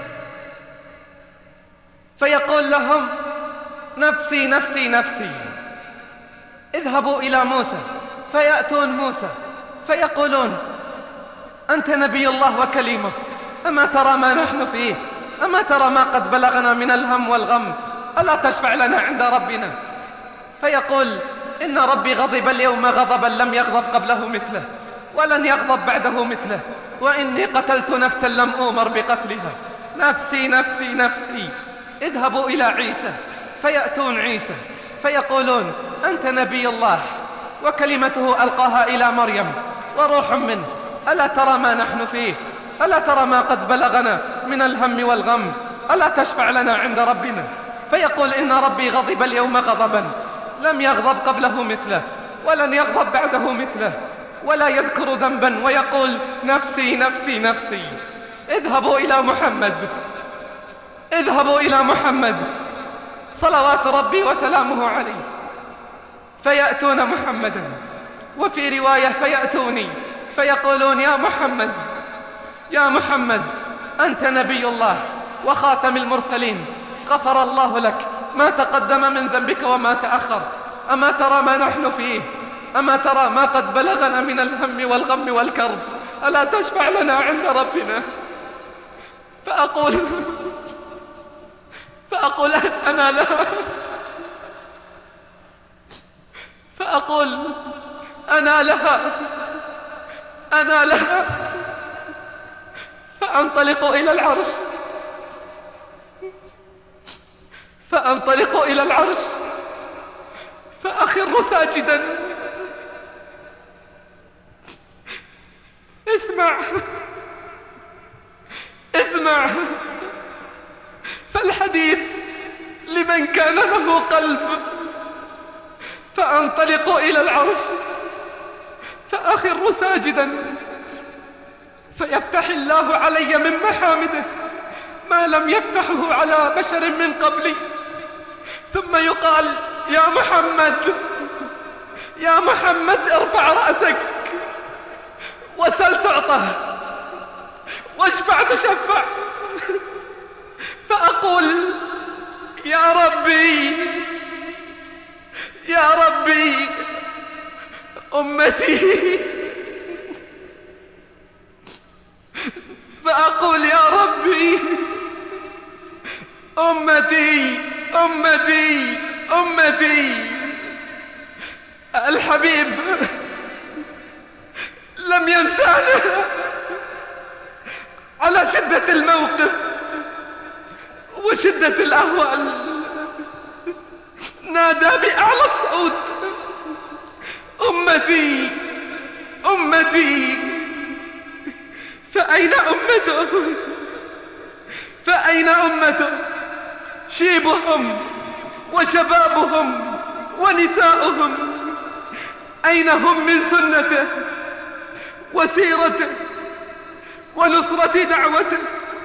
فيقول لهم نفسي نفسي نفسي. اذهبوا إلى موسى. فيأتون موسى فيقولون أنت نبي الله وكليمه، أما ترى ما نحن فيه؟ أما ترى ما قد بلغنا من الهم والغم؟ ألا تشفع لنا عند ربنا؟ فيقول إن ربي غضب اليوم غضبا لم يغضب قبله مثله ولن يغضب بعده مثله، وإني قتلت نفسا لم أؤمر بقتلها، نفسي نفسي نفسي. اذهبوا إلى عيسى. فيأتون عيسى فيقولون أنت نبي الله وكلمته ألقاها إلى مريم وروح منه، ألا ترى ما نحن فيه؟ ألا ترى ما قد بلغنا من الهم والغم؟ ألا تشفع لنا عند ربنا؟ فيقول إن ربي غضب اليوم غضبا لم يغضب قبله مثله ولن يغضب بعده مثله، ولا يذكر ذنبا ويقول نفسي نفسي نفسي. اذهبوا إلى محمد، اذهبوا إلى محمد صلوات ربي وسلامه عليه. فيأتون محمدا، وفي رواية فيأتوني فيقولون يا محمد يا محمد أنت نبي الله وخاتم المرسلين، غفر الله لك ما تقدم من ذنبك وما تأخر، أما ترى ما نحن فيه؟ أما ترى ما قد بلغنا من الهم والغم والكرب؟ ألا تشفع لنا عند ربنا؟ فأقول فأقول أنا لا فأقول أنا لها أنا لها فأنطلق إلى العرش فأنطلق إلى العرش فأخر ساجدا. اسمع اسمع، فالحديث لمن كان له قلب. فأنطلق إلى العرش فأخر ساجدا، فيفتح الله علي من محامده ما لم يفتحه على بشر من قبلي، ثم يقال يا محمد يا محمد ارفع رأسك وسل تعطى واشفع تشفع. فأقول يا ربي يا ربي أمتي، فأقول يا ربي أمتي أمتي أمتي. الحبيب لم ينسانا على شدة الموقف وشدة الأهوال، نادى بأعلى الصوت: أمتي أمتي. فأين أمته؟ فأين أمته؟ شيبهم وشبابهم ونساؤهم أين هم من سنته وسيرته ونصرة دعوته؟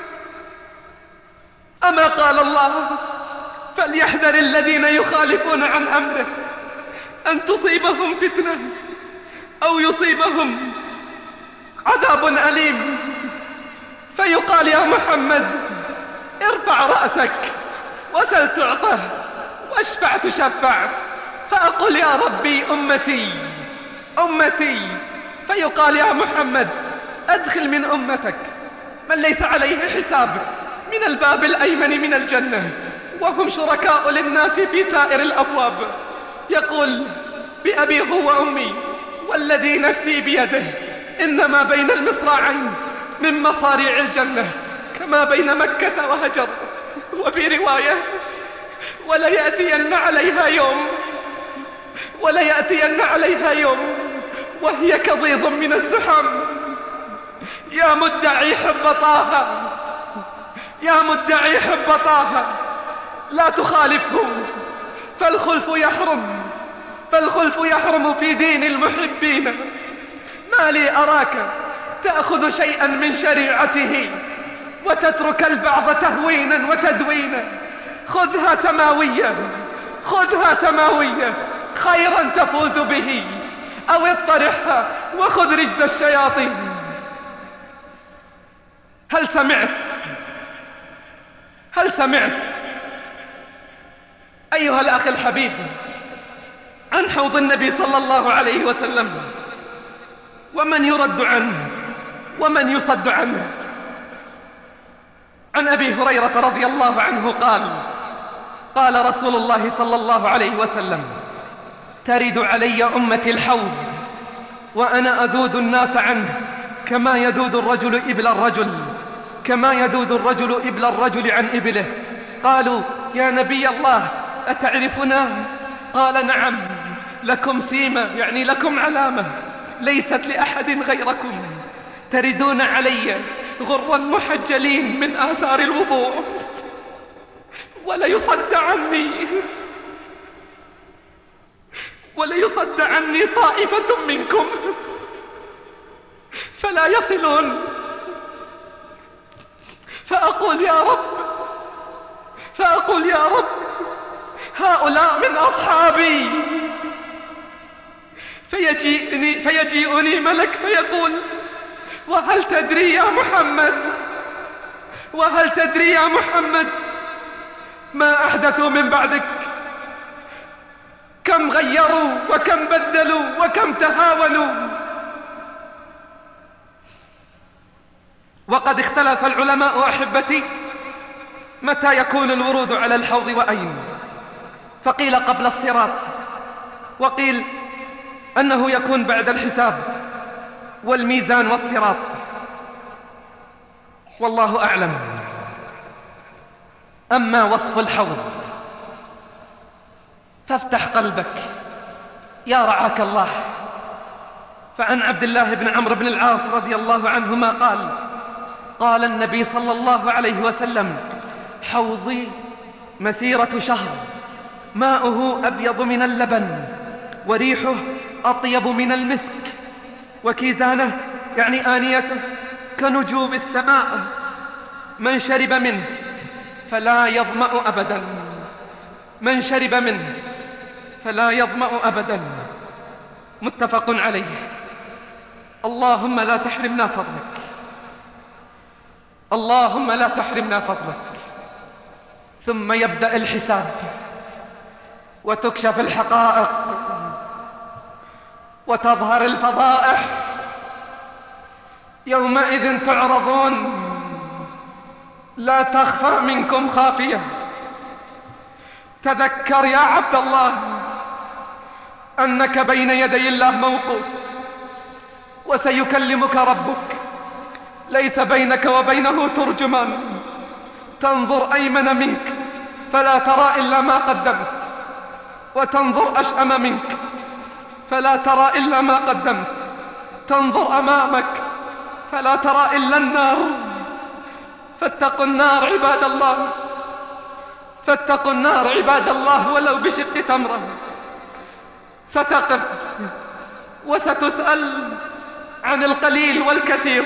أما قال الله: فليحذر الذين يخالفون عن أمره أن تصيبهم فتنة أو يصيبهم عذاب أليم. فيقال: يا محمد ارفع رأسك وسل تعطه واشفع تشفع. فأقول: يا ربي أمتي أمتي. فيقال: يا محمد أدخل من أمتك من ليس عليه حساب من الباب الأيمن من الجنة، وهم شركاء للناس في سائر الأبواب. يقول: بأبي هو وأمي والذي نفسي بيده إنما بين المصراعين من مصاريع الجنة كما بين مكة وهجر. وفي رواية: وليأتين عليها يوم وليأتين عليها يوم وهي كضيض من الزحام. يا مدعي حب طه يا مدعي حب طه لا تخالفه، فالخلف يحرم فالخلف يحرم في دين المحبين. ما لي أراك تأخذ شيئا من شريعته وتترك البعض تهوينا وتدوينا. خذها سماوية خذها سماوية خيرا تفوز به، أو اطرحها وخذ رجز الشياطين. هل سمعت هل سمعت أيها الأخ الحبيب عن حوض النبي صلى الله عليه وسلم ومن يرد عنه ومن يصد عنه؟ عن أبي هريرة رضي الله عنه قال: قال رسول الله صلى الله عليه وسلم: ترد علي أمتي الحوض وأنا أذود الناس عنه كما يذود الرجل إبل الرجل كما يذود الرجل إبل الرجل عن إبله. قالوا: يا نبي الله أتعرفنا؟ قال: نعم، لكم سيمة، يعني لكم علامة ليست لأحد غيركم، تردون علي غرا محجلين من آثار الوضوء، وليصد عني وليصد عني طائفة منكم فلا يصلون. فأقول: يا رب فأقول يا رب هؤلاء من أصحابي. فيجيئني فيجيئني ملك فيقول: وهل تدري يا محمد وهل تدري يا محمد ما أحدثوا من بعدك؟ كم غيروا وكم بدلوا وكم تهاونوا. وقد اختلف العلماء أحبتي متى يكون الورود على الحوض وأين. فقيل قبل الصراط، وقيل أنه يكون بعد الحساب والميزان والصراط، والله أعلم. أما وصف الحوض فافتح قلبك يا رعاك الله. فعن عبد الله بن عمرو بن العاص رضي الله عنهما قال: قال النبي صلى الله عليه وسلم: حوضي مسيرة شهر، ماؤه أبيض من اللبن وريحه أطيب من المسك، وكيزانه يعني آنيته كنجوم السماء، من شرب منه فلا يظمأ أبدا من شرب منه فلا يظمأ أبدا. متفق عليه. اللهم لا تحرمنا فضلك اللهم لا تحرمنا فضلك. ثم يبدأ الحساب وتكشف الحقائق وتظهر الفضائح. يومئذ تعرضون لا تخفى منكم خافية، تذكر يا عبد الله أنك بين يدي الله موقوف، وسيكلمك ربك، ليس بينك وبينه ترجمان. تنظر أيمن منك فلا ترى إلا ما قدمت، وتنظر أشأم منك فلا ترى إلا ما قدمت. تنظر أمامك فلا ترى إلا النار. فاتقوا النار عباد الله، فاتقوا النار عباد الله ولو بشق تمرة. ستقف وستسأل عن القليل والكثير،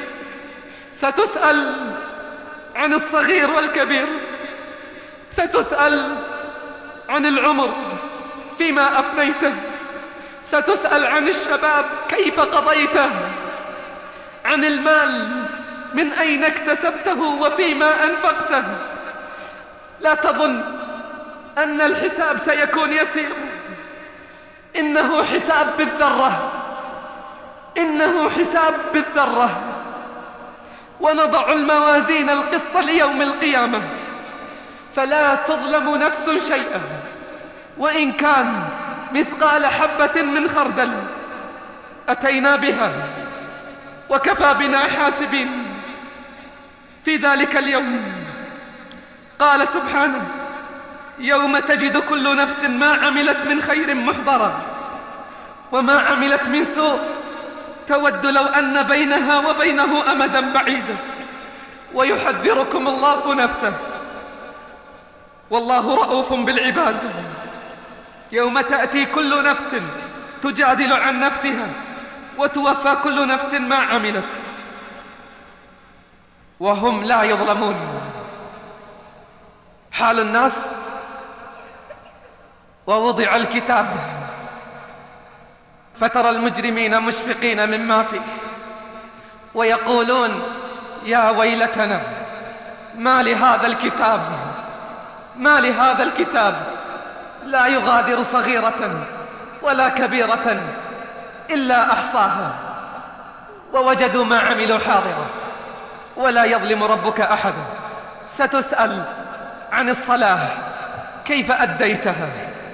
ستسأل عن الصغير والكبير، ستسأل عن العمر فيما أفنيته، ستسأل عن الشباب كيف قضيته، عن المال من أين اكتسبته وفيما أنفقته. لا تظن أن الحساب سيكون يسير، إنه حساب بالذرة، إنه حساب بالذرة. ونضع الموازين القسط ليوم القيامة فلا تظلم نفس شيئا، وإن كان مثقال حبة من خردل أتينا بها وكفى بنا حاسبين. في ذلك اليوم قال سبحانه: يوم تجد كل نفس ما عملت من خير محضرا وما عملت من سوء تود لو أن بينها وبينه أمدا بعيدا ويحذركم الله نفسه والله رؤوف بالعباد. يوم تأتي كل نفس تجادل عن نفسها وتوفى كل نفس ما عملت وهم لا يظلمون. حال الناس ووضع الكتاب فترى المجرمين مشفقين مما فيه ويقولون: يا ويلتنا ما لهذا الكتاب ما لهذا الكتاب لا يغادر صغيرة ولا كبيرة إلا أحصاها ووجدوا ما عملوا حاضرا ولا يظلم ربك أحدا. ستسأل عن الصلاة كيف أديتها،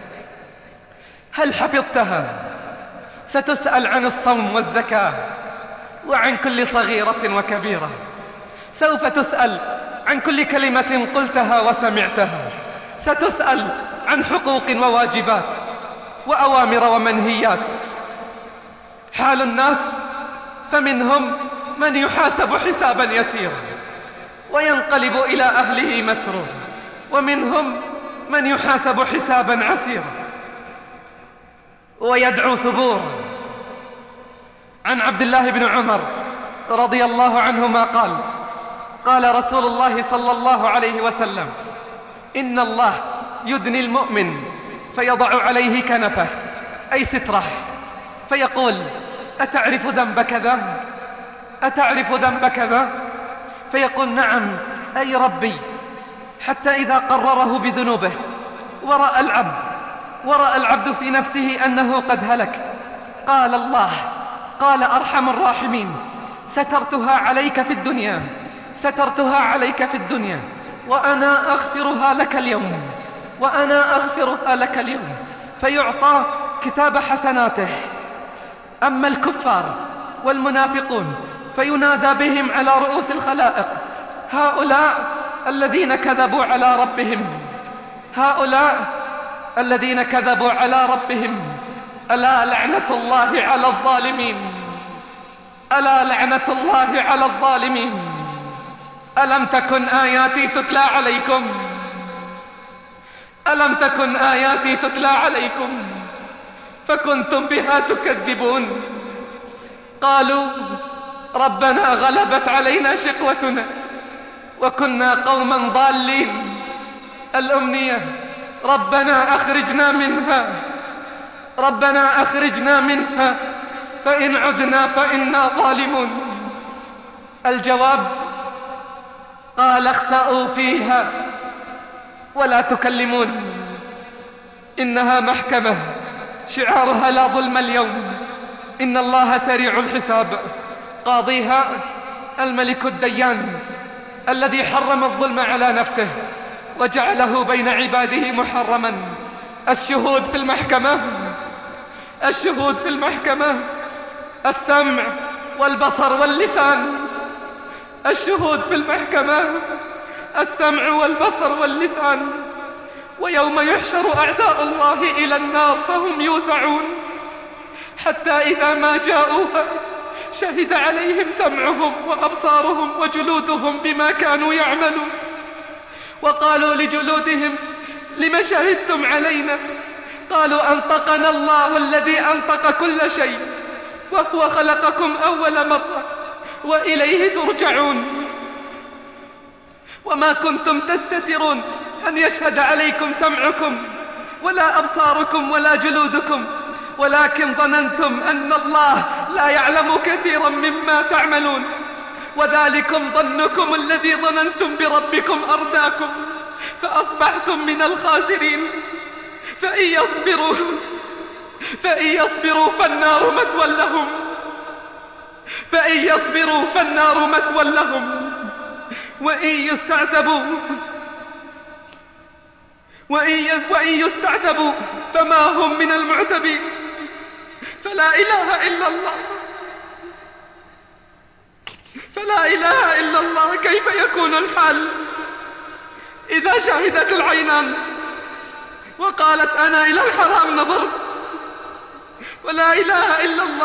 هل حفظتها؟ ستسأل عن الصوم والزكاة وعن كل صغيرة وكبيرة. سوف تسأل عن كل كلمة قلتها وسمعتها. ستسأل عن حقوق وواجبات وأوامر ومنهيات. حال الناس فمنهم من يحاسب حسابا يسيرا وينقلب إلى أهله مسرور، ومنهم من يحاسب حسابا عسيرا ويدعو ثبورا. عن عبد الله بن عمر رضي الله عنهما قال: قال رسول الله صلى الله عليه وسلم: إن الله يدني المؤمن فيضع عليه كنفه أي ستره فيقول: أتعرف ذنب كذا؟ أتعرف ذنب كذا؟ فيقول: نعم أي ربي. حتى إذا قرره بذنوبه ورأى العبد ورأى العبد في نفسه أنه قد هلك قال الله، قال أرحم الراحمين: سترتها عليك في الدنيا سترتها عليك في الدنيا وأنا أغفرها لك اليوم وأنا أغفرها لك اليوم. فيعطى كتاب حسناته. أما الكفار والمنافقون فينادى بهم على رؤوس الخلائق: هؤلاء الذين كذبوا على ربهم هؤلاء الذين كذبوا على ربهم ألا لعنة الله على الظالمين ألا لعنة الله على الظالمين. ألم تكن آياتي تتلى عليكم ألم تكن آياتي تتلى عليكم فكنتم بها تكذبون. قالوا: ربنا غلبت علينا شقوتنا وكنا قوما ضالين. الأمنية: ربنا أخرجنا منها ربنا أخرجنا منها فإن عدنا فإنا ظالمون. الجواب: قال: اخسأوا فيها ولا تكلمون. إنها محكمة شعارها لا ظلم اليوم، إن الله سريع الحساب. قاضيها الملك الديان الذي حرم الظلم على نفسه وجعله بين عباده محرما. الشهود في المحكمة، الشهود في المحكمة، السمع والبصر واللسان. الشهود في المحكمة، السمع والبصر واللسان. ويوم يحشر أعداء الله إلى النار فهم يوزعون، حتى إذا ما جاءوها شهد عليهم سمعهم وأبصارهم وجلودهم بما كانوا يعملون. وقالوا لجلودهم لم شهدتم علينا؟ قالوا أنطقنا الله الذي أنطق كل شيء وهو خلقكم أول مرة وإليه ترجعون. وما كنتم تستترون أن يشهد عليكم سمعكم ولا أبصاركم ولا جلودكم، ولكن ظننتم أن الله لا يعلم كثيرا مما تعملون، وذلكم ظنكم الذي ظننتم بربكم أرداكم فأصبحتم من الخاسرين. فإن يصبروا فإن يصبروا فالنار مثوى لهم فإن يصبروا فالنار مثوى لهم وإن يستعتبوا وإن يستعتبوا فما هم من المعتبين. فلا إله إلا الله فلا إله إلا الله. كيف يكون الحال إذا شهدت العينان وقالت أنا إلى الحرام نظرت؟ ولا إله إلا الله.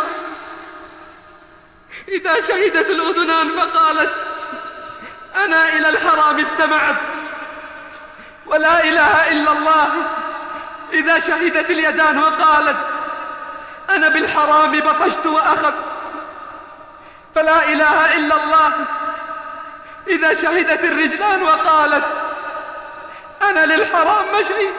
إذا شهدت الأذنان فقالت أنا إلى الحرام استمعت؟ ولا إله إلا الله. إذا شهدت اليدان وقالت أنا بالحرام بطشت وأخذت؟ فلا إله إلا الله. إذا شهدت الرجلان وقالت أنا للحرام مشيت.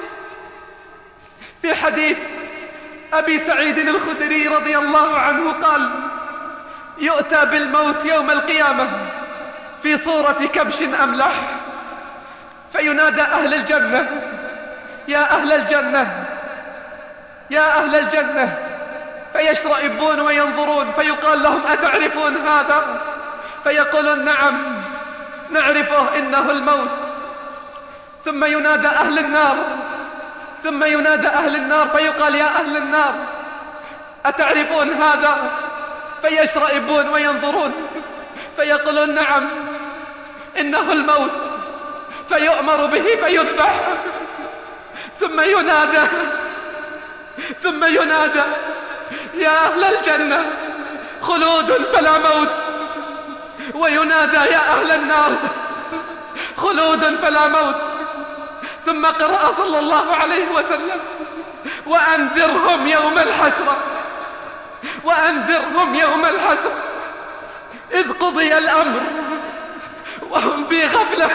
في حديث أبي سعيد الخدري رضي الله عنه قال يؤتى بالموت يوم القيامة في صورة كبش أملح، فينادى أهل الجنة يا أهل الجنة يا أهل الجنة، فيشرئبون وينظرون، فيقال لهم أتعرفون هذا؟ فيقولون نعم نعرفه إنه الموت. ثم ينادى أهل النار ثم ينادى أهل النار فيقال يا أهل النار أتعرفون هذا؟ فيشرئبون وينظرون فيقولون نعم إنه الموت، فيؤمر به فيذبح. ثم ينادى ثم ينادى يا أهل الجنة خلود فلا موت، وينادى يا أهل النار خلود فلا موت. ثم قرأ صلى الله عليه وسلم وأنذرهم يوم الحسرة وأنذرهم يوم الحسرة إذ قضي الأمر وهم في غفلة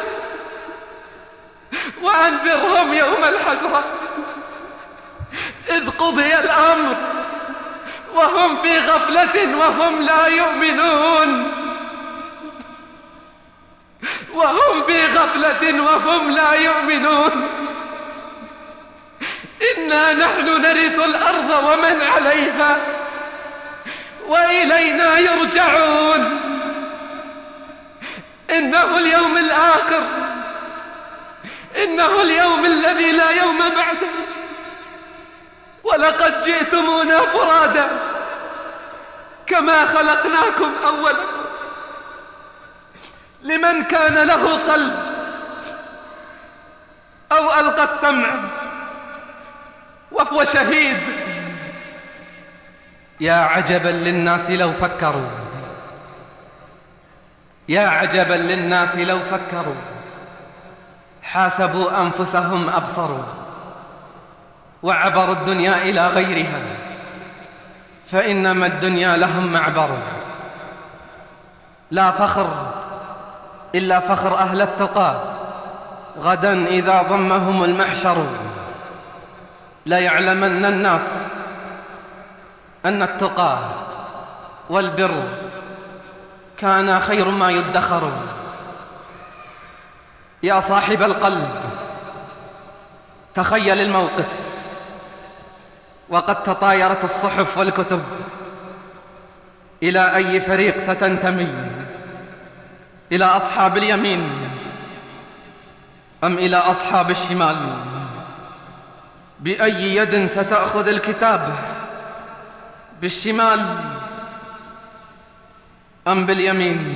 وأنذرهم يوم الحسرة إذ قضي الأمر وهم في غفلة وهم لا يؤمنون وهم في غفلة وهم لا يؤمنون. إنا نحن نرث الأرض ومن عليها وإلينا يرجعون. إنه اليوم الآخر، إنه اليوم الذي لا يوم بعده. ولقد جئتمونا فرادا كما خلقناكم أولا. لمن كان له قلب أو ألقى السمع وهو شهيد. يا عجبا للناس لو فكروا يا عجبا للناس لو فكروا حاسبوا أنفسهم أبصروا وعبروا الدنيا إلى غيرها، فإنما الدنيا لهم معبر. لا فخر إلا فخر أهل التقى، غدا إذا ضمهم المحشر. لا يعلمن الناس أن التقى والبر كان خير ما يدخر. يا صاحب القلب تخيل الموقف وقد تطايرت الصحف والكتب. إلى أي فريق ستنتمي؟ إلى أصحاب اليمين أم إلى أصحاب الشمال؟ بأي يد ستأخذ الكتاب؟ بالشمال أم باليمين؟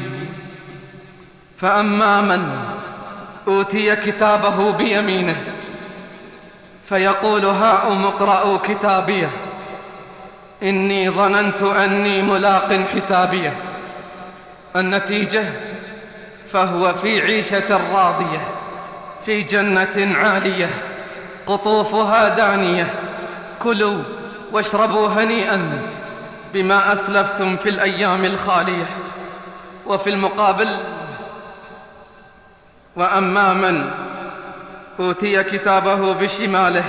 فأما من أوتي كتابه بيمينه فيقول هاؤم اقرءوا كتابيه إني ظننت أني ملاق حسابيه. النتيجة فهو في عيشة راضية في جنة عالية قطوفها دانية كلوا واشربوا هنيئا بما أسلفتم في الأيام الخالية. وفي المقابل وأما من أوتي كتابه بشماله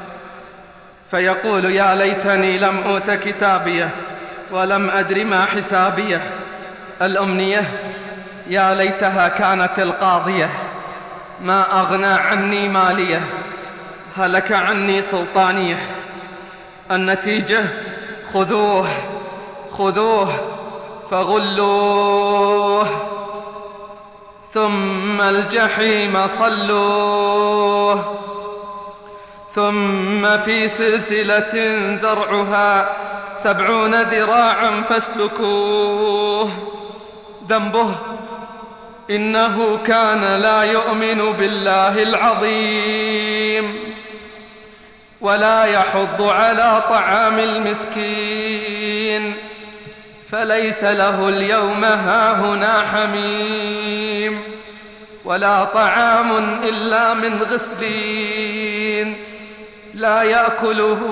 فيقول يا ليتني لم أوت كتابيه ولم أدر ما حسابيه. الأمنية يا ليتها كانت القاضية ما أغنى عني ماليه هلك عني سلطانيه. النتيجة خذوه خذوه فغلوه ثم الجحيم صلوه ثم في سلسلة ذرعها سبعون ذراعا فاسلكوه. ذنبه إنه كان لا يؤمن بالله العظيم ولا يحض على طعام المسكين فليس له اليوم هاهنا حميم ولا طعام إلا من غسلين لا يأكله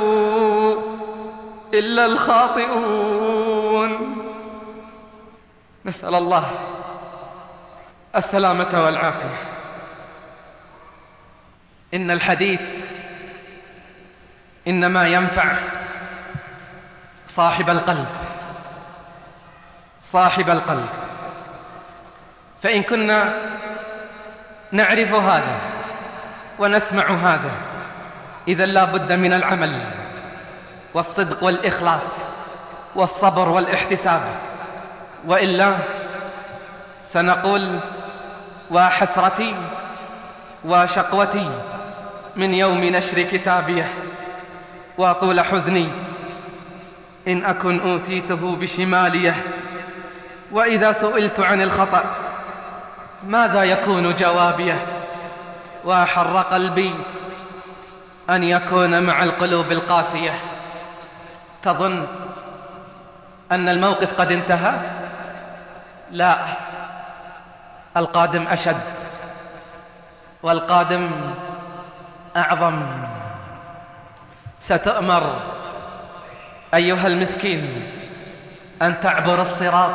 إلا الخاطئون. نسأل الله السلامة والعافية. إن الحديث إنما ينفع صاحب القلب صاحب القلب فإن كنا نعرف هذا ونسمع هذا إذا لا بد من العمل والصدق والإخلاص والصبر والاحتساب، وإلا سنقول وحسرتي وشقوتي من يوم نشر كتابيه وطول حزني إن أكن أوتيته بشماليه. وإذا سئلت عن الخطأ ماذا يكون جوابيه؟ وحر قلبي أن يكون مع القلوب القاسية تظن أن الموقف قد انتهى. لا، القادم أشد والقادم أعظم. ستؤمر أيها المسكين أن تعبر الصراط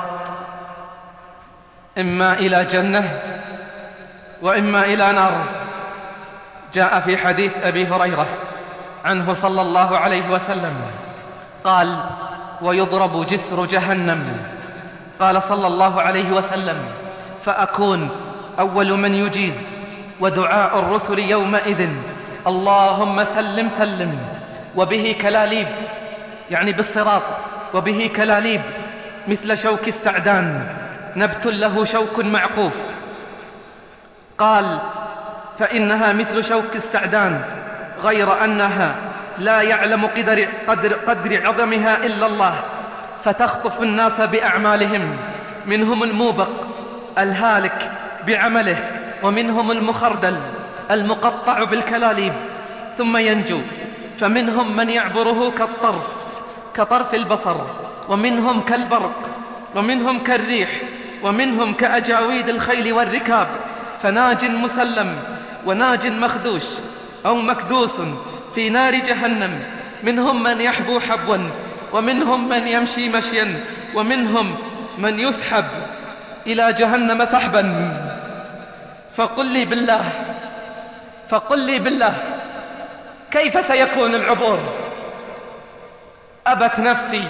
إما إلى جنة وإما إلى نار. جاء في حديث أبي هريرة عنه صلى الله عليه وسلم قال: ويضرب جسر جهنم. قال صلى الله عليه وسلم: فأكون أول من يجيز، ودعاء الرسل يومئذ: اللهم سلم سلم. وبه كلاليب، يعني بالصراط، وبه كلاليب مثل شوك استعدان، نبت له شوك معقوف. قال: فإنها مثل شوك استعدان غير أنها لا يعلم قدر, قدر, قدر عظمها إلا الله، فتخطف الناس بأعمالهم، منهم الموبق الهالك بعمله، ومنهم المخردل المقطع بالكلاليب ثم ينجو. فمنهم من يعبره كالطرف كطرف البصر، ومنهم كالبرق، ومنهم كالريح، ومنهم كأجاويد الخيل والركاب. فناج مسلم وناج مخدوش أو مكدوس في نار جهنم. منهم من يحبو حبوا، ومنهم من يمشي مشيا، ومنهم من يسحب إلى جهنم سحبا. فقل لي بالله فقل لي بالله كيف سيكون العبور؟ أبت نفسي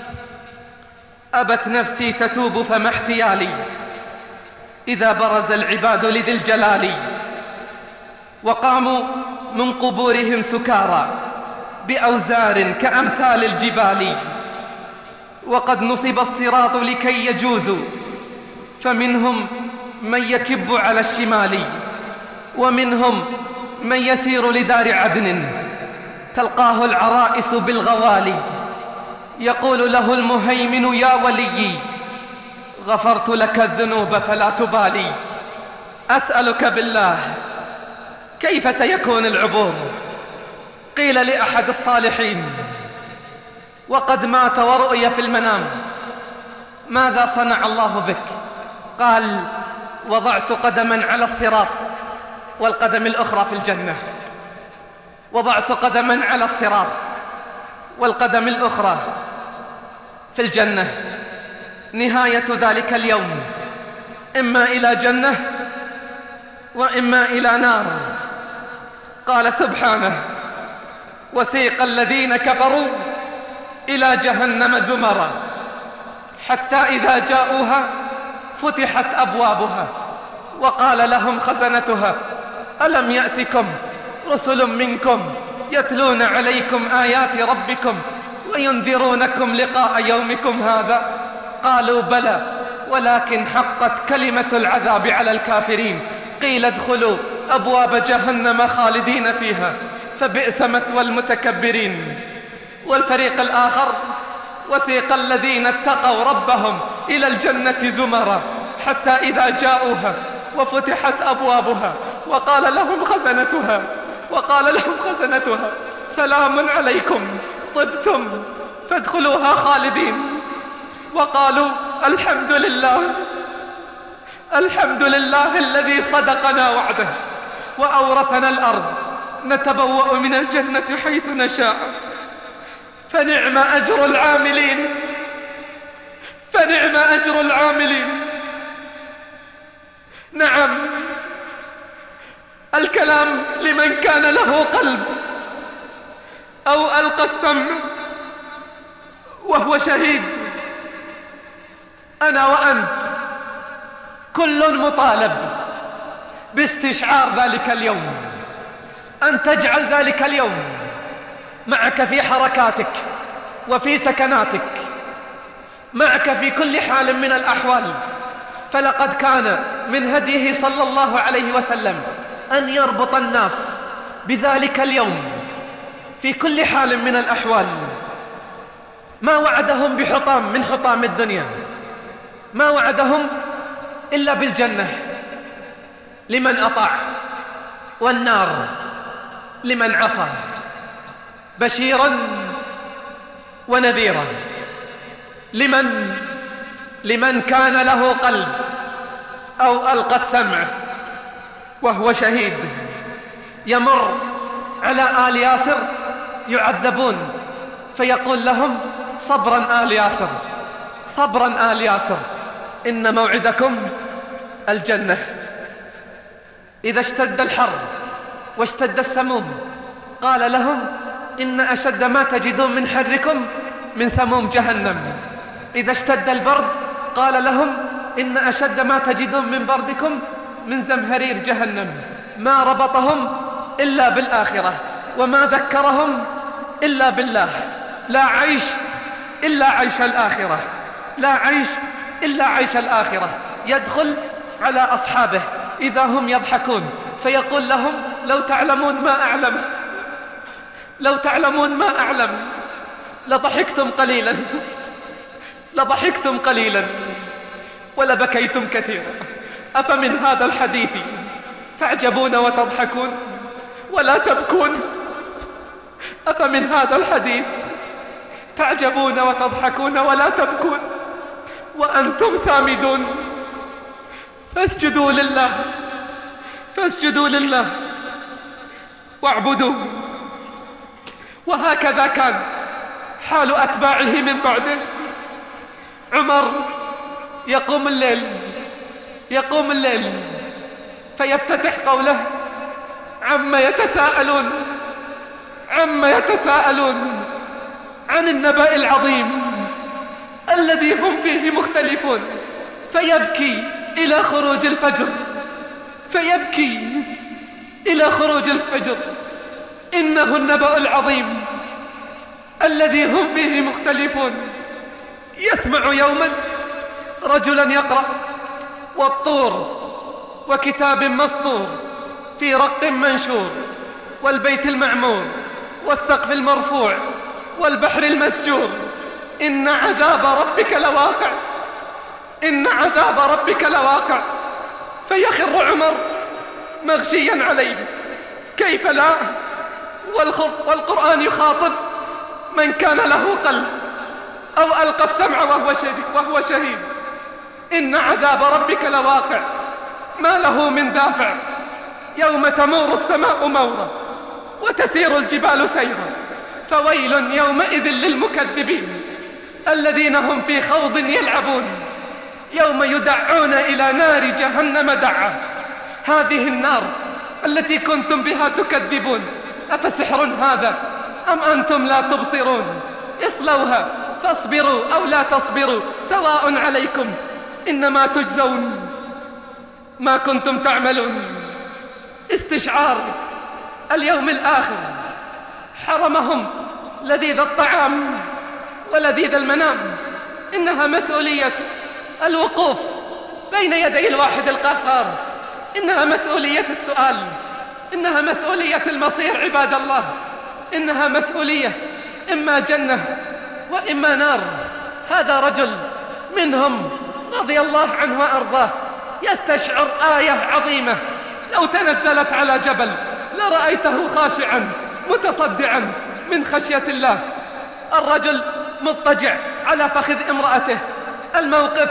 أبت نفسي تتوب فما احتيالي إذا برز العباد لذي الجلال، وقاموا من قبورهم سكارى بأوزار كأمثال الجبال. وقد نصب الصراط لكي يجوزوا، فمنهم من يكب على الشمال، ومنهم من يسير لدار عدن تلقاه العرائس بالغوالي يقول له المهيمن يا وليي غفرت لك الذنوب فلا تبالي. أسألك بالله كيف سيكون العبور؟ قيل لأحد الصالحين وقد مات ورؤي في المنام ماذا صنع الله بك؟ قال وضعت قدما على الصراط والقدم الأخرى في الجنة. وضعت قدما على الصراط والقدم الأخرى في الجنة. نهاية ذلك اليوم إما إلى جنة وإما إلى نار. قال سبحانه وسيق الذين كفروا إلى جهنم زمرا حتى إذا جاءوها فتحت أبوابها وقال لهم خزنتها ألم يأتكم رسل منكم يتلون عليكم آيات ربكم وينذرونكم لقاء يومكم هذا؟ قالوا بلى ولكن حقت كلمة العذاب على الكافرين. قيل ادخلوا أبواب جهنم خالدين فيها فبئس مثوى المتكبرين. والفريق الآخر وسيق الذين اتقوا ربهم إلى الجنة زمرا حتى إذا جاءوها وفتحت أبوابها وقال لهم خزنتها وقال لهم خزنتها سلام عليكم طبتم فادخلوها خالدين. وقالوا الحمد لله الحمد لله الذي صدقنا وعده وأورثنا الأرض نتبوأ من الجنة حيث نشاء فنعم أجر العاملين فنعم أجر العاملين. نعم الكلام لمن كان له قلب أو ألقى السمع وهو شهيد. أنا وأنت كل مطالب باستشعار ذلك اليوم، أن تجعل ذلك اليوم معك في حركاتك وفي سكناتك، معك في كل حال من الأحوال. فلقد كان من هديه صلى الله عليه وسلم أن يربط الناس بذلك اليوم في كل حال من الأحوال. ما وعدهم بحطام من حطام الدنيا، ما وعدهم إلا بالجنة لمن أطاع والنار لمن عصى، بشيرا ونذيرا لمن لمن كان له قلب أو ألقى السمع وهو شهيد. يمر على آل ياسر يعذبون فيقول لهم صبرا آل ياسر صبرا آل ياسر إن موعدكم الجنة. إذا اشتد الحر واشتد السموم قال لهم إن أشد ما تجدون من حركم من سموم جهنم. إذا اشتد البرد قال لهم إن أشد ما تجدون من بردكم من زمهرير جهنم. ما ربطهم إلا بالآخرة وما ذكرهم إلا بالله. لا عيش إلا عيش الآخرة، لا عيش إلا عيش الآخرة. يدخل على أصحابه إذا هم يضحكون فيقول لهم لو تعلمون ما أعلم لو تعلمون ما أعلم لضحكتم قليلا لضحكتم قليلا ولبكيتم كثيرا. أفمن هذا الحديث تعجبون وتضحكون ولا تبكون؟ أفمن هذا الحديث تعجبون وتضحكون ولا تبكون وأنتم سامدون؟ فاسجدوا لله فاسجدوا لله واعبدوا. وهكذا كان حال أتباعه من بعده. عمر يقوم الليل يقوم الليل فيفتتح قوله عما يتساءلون عما يتساءلون عن النبأ العظيم الذي هم فيه مختلفون، فيبكي إلى خروج الفجر فيبكي إلى خروج الفجر. إنه النبأ العظيم الذي هم فيه مختلفون. يسمع يوما رجلا يقرأ والطور وكتاب مسطور في رق منشور والبيت المعمور والسقف المرفوع والبحر المسجور. إن عذاب ربك لواقع، إن عذاب ربك لواقع. فيخر عمر مغشيا عليه، كيف لا؟ والقرآن يخاطب من كان له قلب أو ألقى السمع وهو شهيد, وهو شهيد. إن عذاب ربك لواقع ما له من دافع، يوم تمور السماء مورا وتسير الجبال سيرا. فويل يومئذ للمكذبين الذين هم في خوض يلعبون، يوم يدعون إلى نار جهنم دعا. هذه النار التي كنتم بها تكذبون، أفسحر هذا أم أنتم لا تبصرون؟ اصلوها فاصبروا أو لا تصبروا سواء عليكم، إنما تجزون ما كنتم تعملون. استشعار اليوم الآخر حرمهم لذيذ الطعام ولذيذ المنام. إنها مسؤولية الوقوف بين يدي الواحد القهار، إنها مسؤولية السؤال، إنها مسؤولية المصير عباد الله، إنها مسؤولية إما جنة وإما نار. هذا رجل منهم رضي الله عنه وأرضاه يستشعر آية عظيمة لو تنزلت على جبل لرأيته خاشعا متصدعا من خشية الله. الرجل مضطجع على فخذ امرأته، الموقف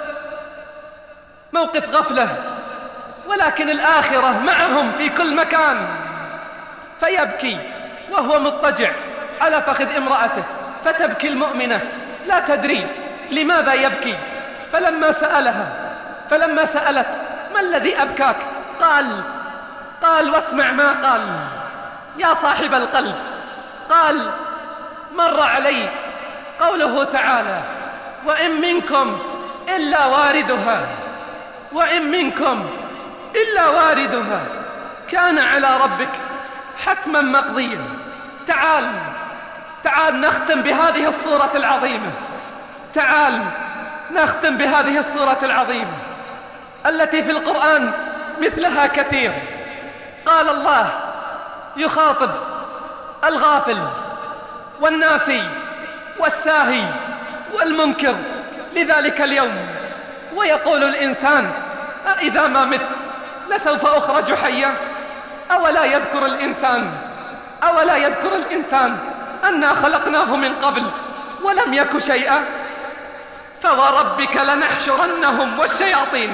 موقف غفلة، ولكن الآخرة معهم في كل مكان. فيبكي وهو مضطجع على فخذ امرأته، فتبكي المؤمنة لا تدري لماذا يبكي. فلما سألها فلما سألت ما الذي أبكاك؟ قال قال واسمع ما قال يا صاحب القلب. قال مر علي قوله تعالى وإن منكم إلا واردها، وإن منكم إلا واردها كان على ربك حتما مقضيا. تعال تعال نختم بهذه الصورة العظيمة، تعال نختم بهذه الصورة العظيمة التي في القرآن مثلها كثير. قال الله يخاطب الغافل والناسي والساهي والمنكر لذلك اليوم، ويقول الإنسان أإذا ما مت لسوف أخرج حيا؟ أولا يذكر الإنسان أولا يذكر الإنسان أنا خلقناه من قبل ولم يك شيئا. فوربك لنحشرنهم والشياطين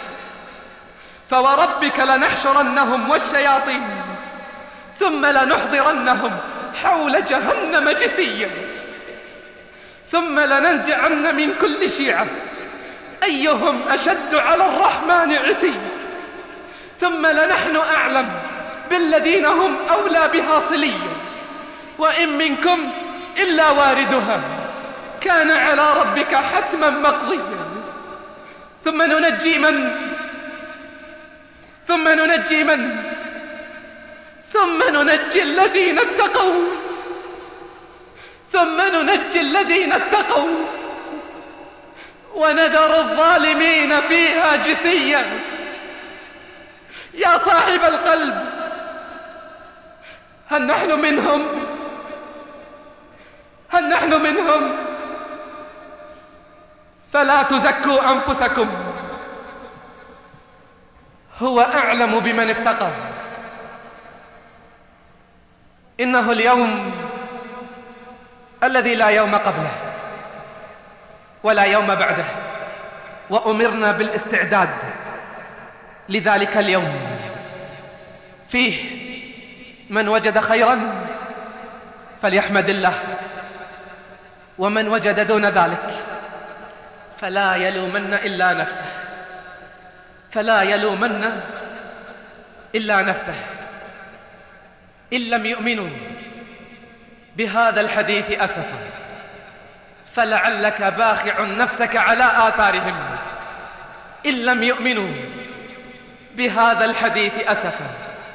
فوربك لنحشرنهم والشياطين ثم لنحضرنهم حول جهنم جثيا ثم لننزعن من كل شيعة أيهم أشد على الرحمن عتيا ثم لنحن أعلم بالذين هم أولى بها صليا وإن منكم إلا واردها كان على ربك حتما مقضيا. ثم ننجي من ثم ننجي من ثم ننجي الذين اتقوا ثم ننجي الذين اتقوا ونذر الظالمين فيها جثيا. يا صاحب القلب هل نحن منهم؟ هل نحن منهم؟ فلا تزكوا أنفسكم، هو أعلم بمن اتقى. إنه اليوم الذي لا يوم قبله ولا يوم بعده، وأمرنا بالاستعداد لذلك اليوم. فيه من وجد خيرا فليحمد الله، ومن وجد دون ذلك فلا يلومن إلا نفسه فلا يلومن إلا نفسه. إن لم يؤمنوا بهذا الحديث أسفا فلعلك باخع نفسك على آثارهم. إن لم يؤمنوا بهذا الحديث أسفا.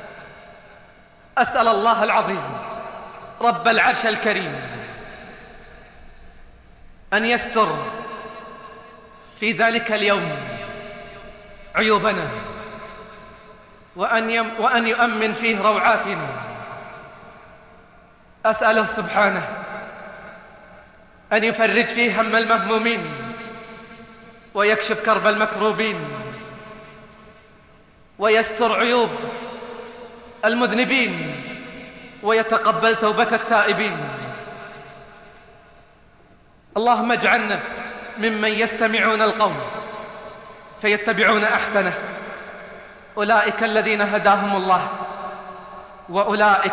أسأل الله العظيم رب العرش الكريم أن يستر في ذلك اليوم عيوبنا وأن, يم وأن يؤمن فيه روعاتنا. أسأله سبحانه أن يفرج فيه هم المهمومين ويكشف كرب المكروبين ويستر عيوب المذنبين ويتقبل توبة التائبين. اللهم اجعلنا ممن يستمعون القول فيتبعون أحسنه، أولئك الذين هداهم الله وأولئك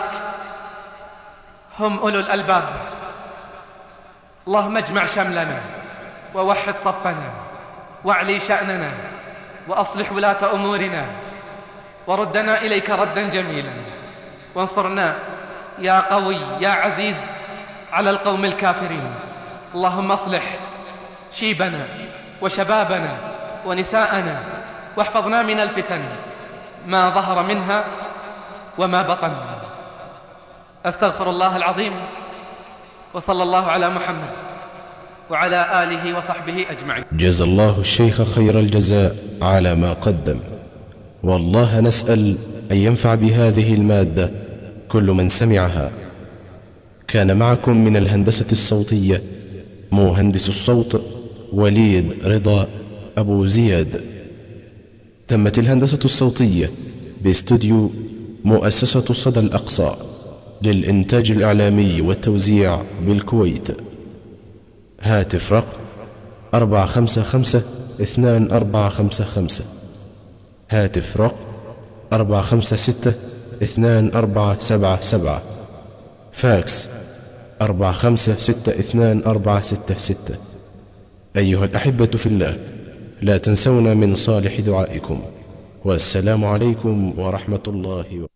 هم أولو الألباب. اللهم اجمع شملنا ووحد صفنا واعلي شأننا وأصلح ولاة أمورنا وردنا إليك ردا جميلا، وانصرنا يا قوي يا عزيز على القوم الكافرين. اللهم اصلح شيبنا وشبابنا ونساءنا واحفظنا من الفتن ما ظهر منها وما بطن. أستغفر الله العظيم، وصلى الله على محمد وعلى آله وصحبه أجمعين. جزى الله الشيخ خير الجزاء على ما قدم، والله نسأل أن ينفع بهذه المادة كل من سمعها. كان معكم من الهندسة الصوتية مهندس الصوت وليد رضا أبو زياد. تمت الهندسة الصوتية باستوديو مؤسسة صدى الأقصى للإنتاج الإعلامي والتوزيع بالكويت. هاتف رقم أربعة خمسة خمسة اثنان أربعة خمسة خمسة، هاتف رقم أربعة خمسة ستة اثنان أربعة سبعة سبعة، فاكس أربعة خمسة ستة اثنان أربعة ستة ستة. أيها الأحبة في الله، لا تنسونا من صالح دعائكم، والسلام عليكم ورحمة الله وبركاته.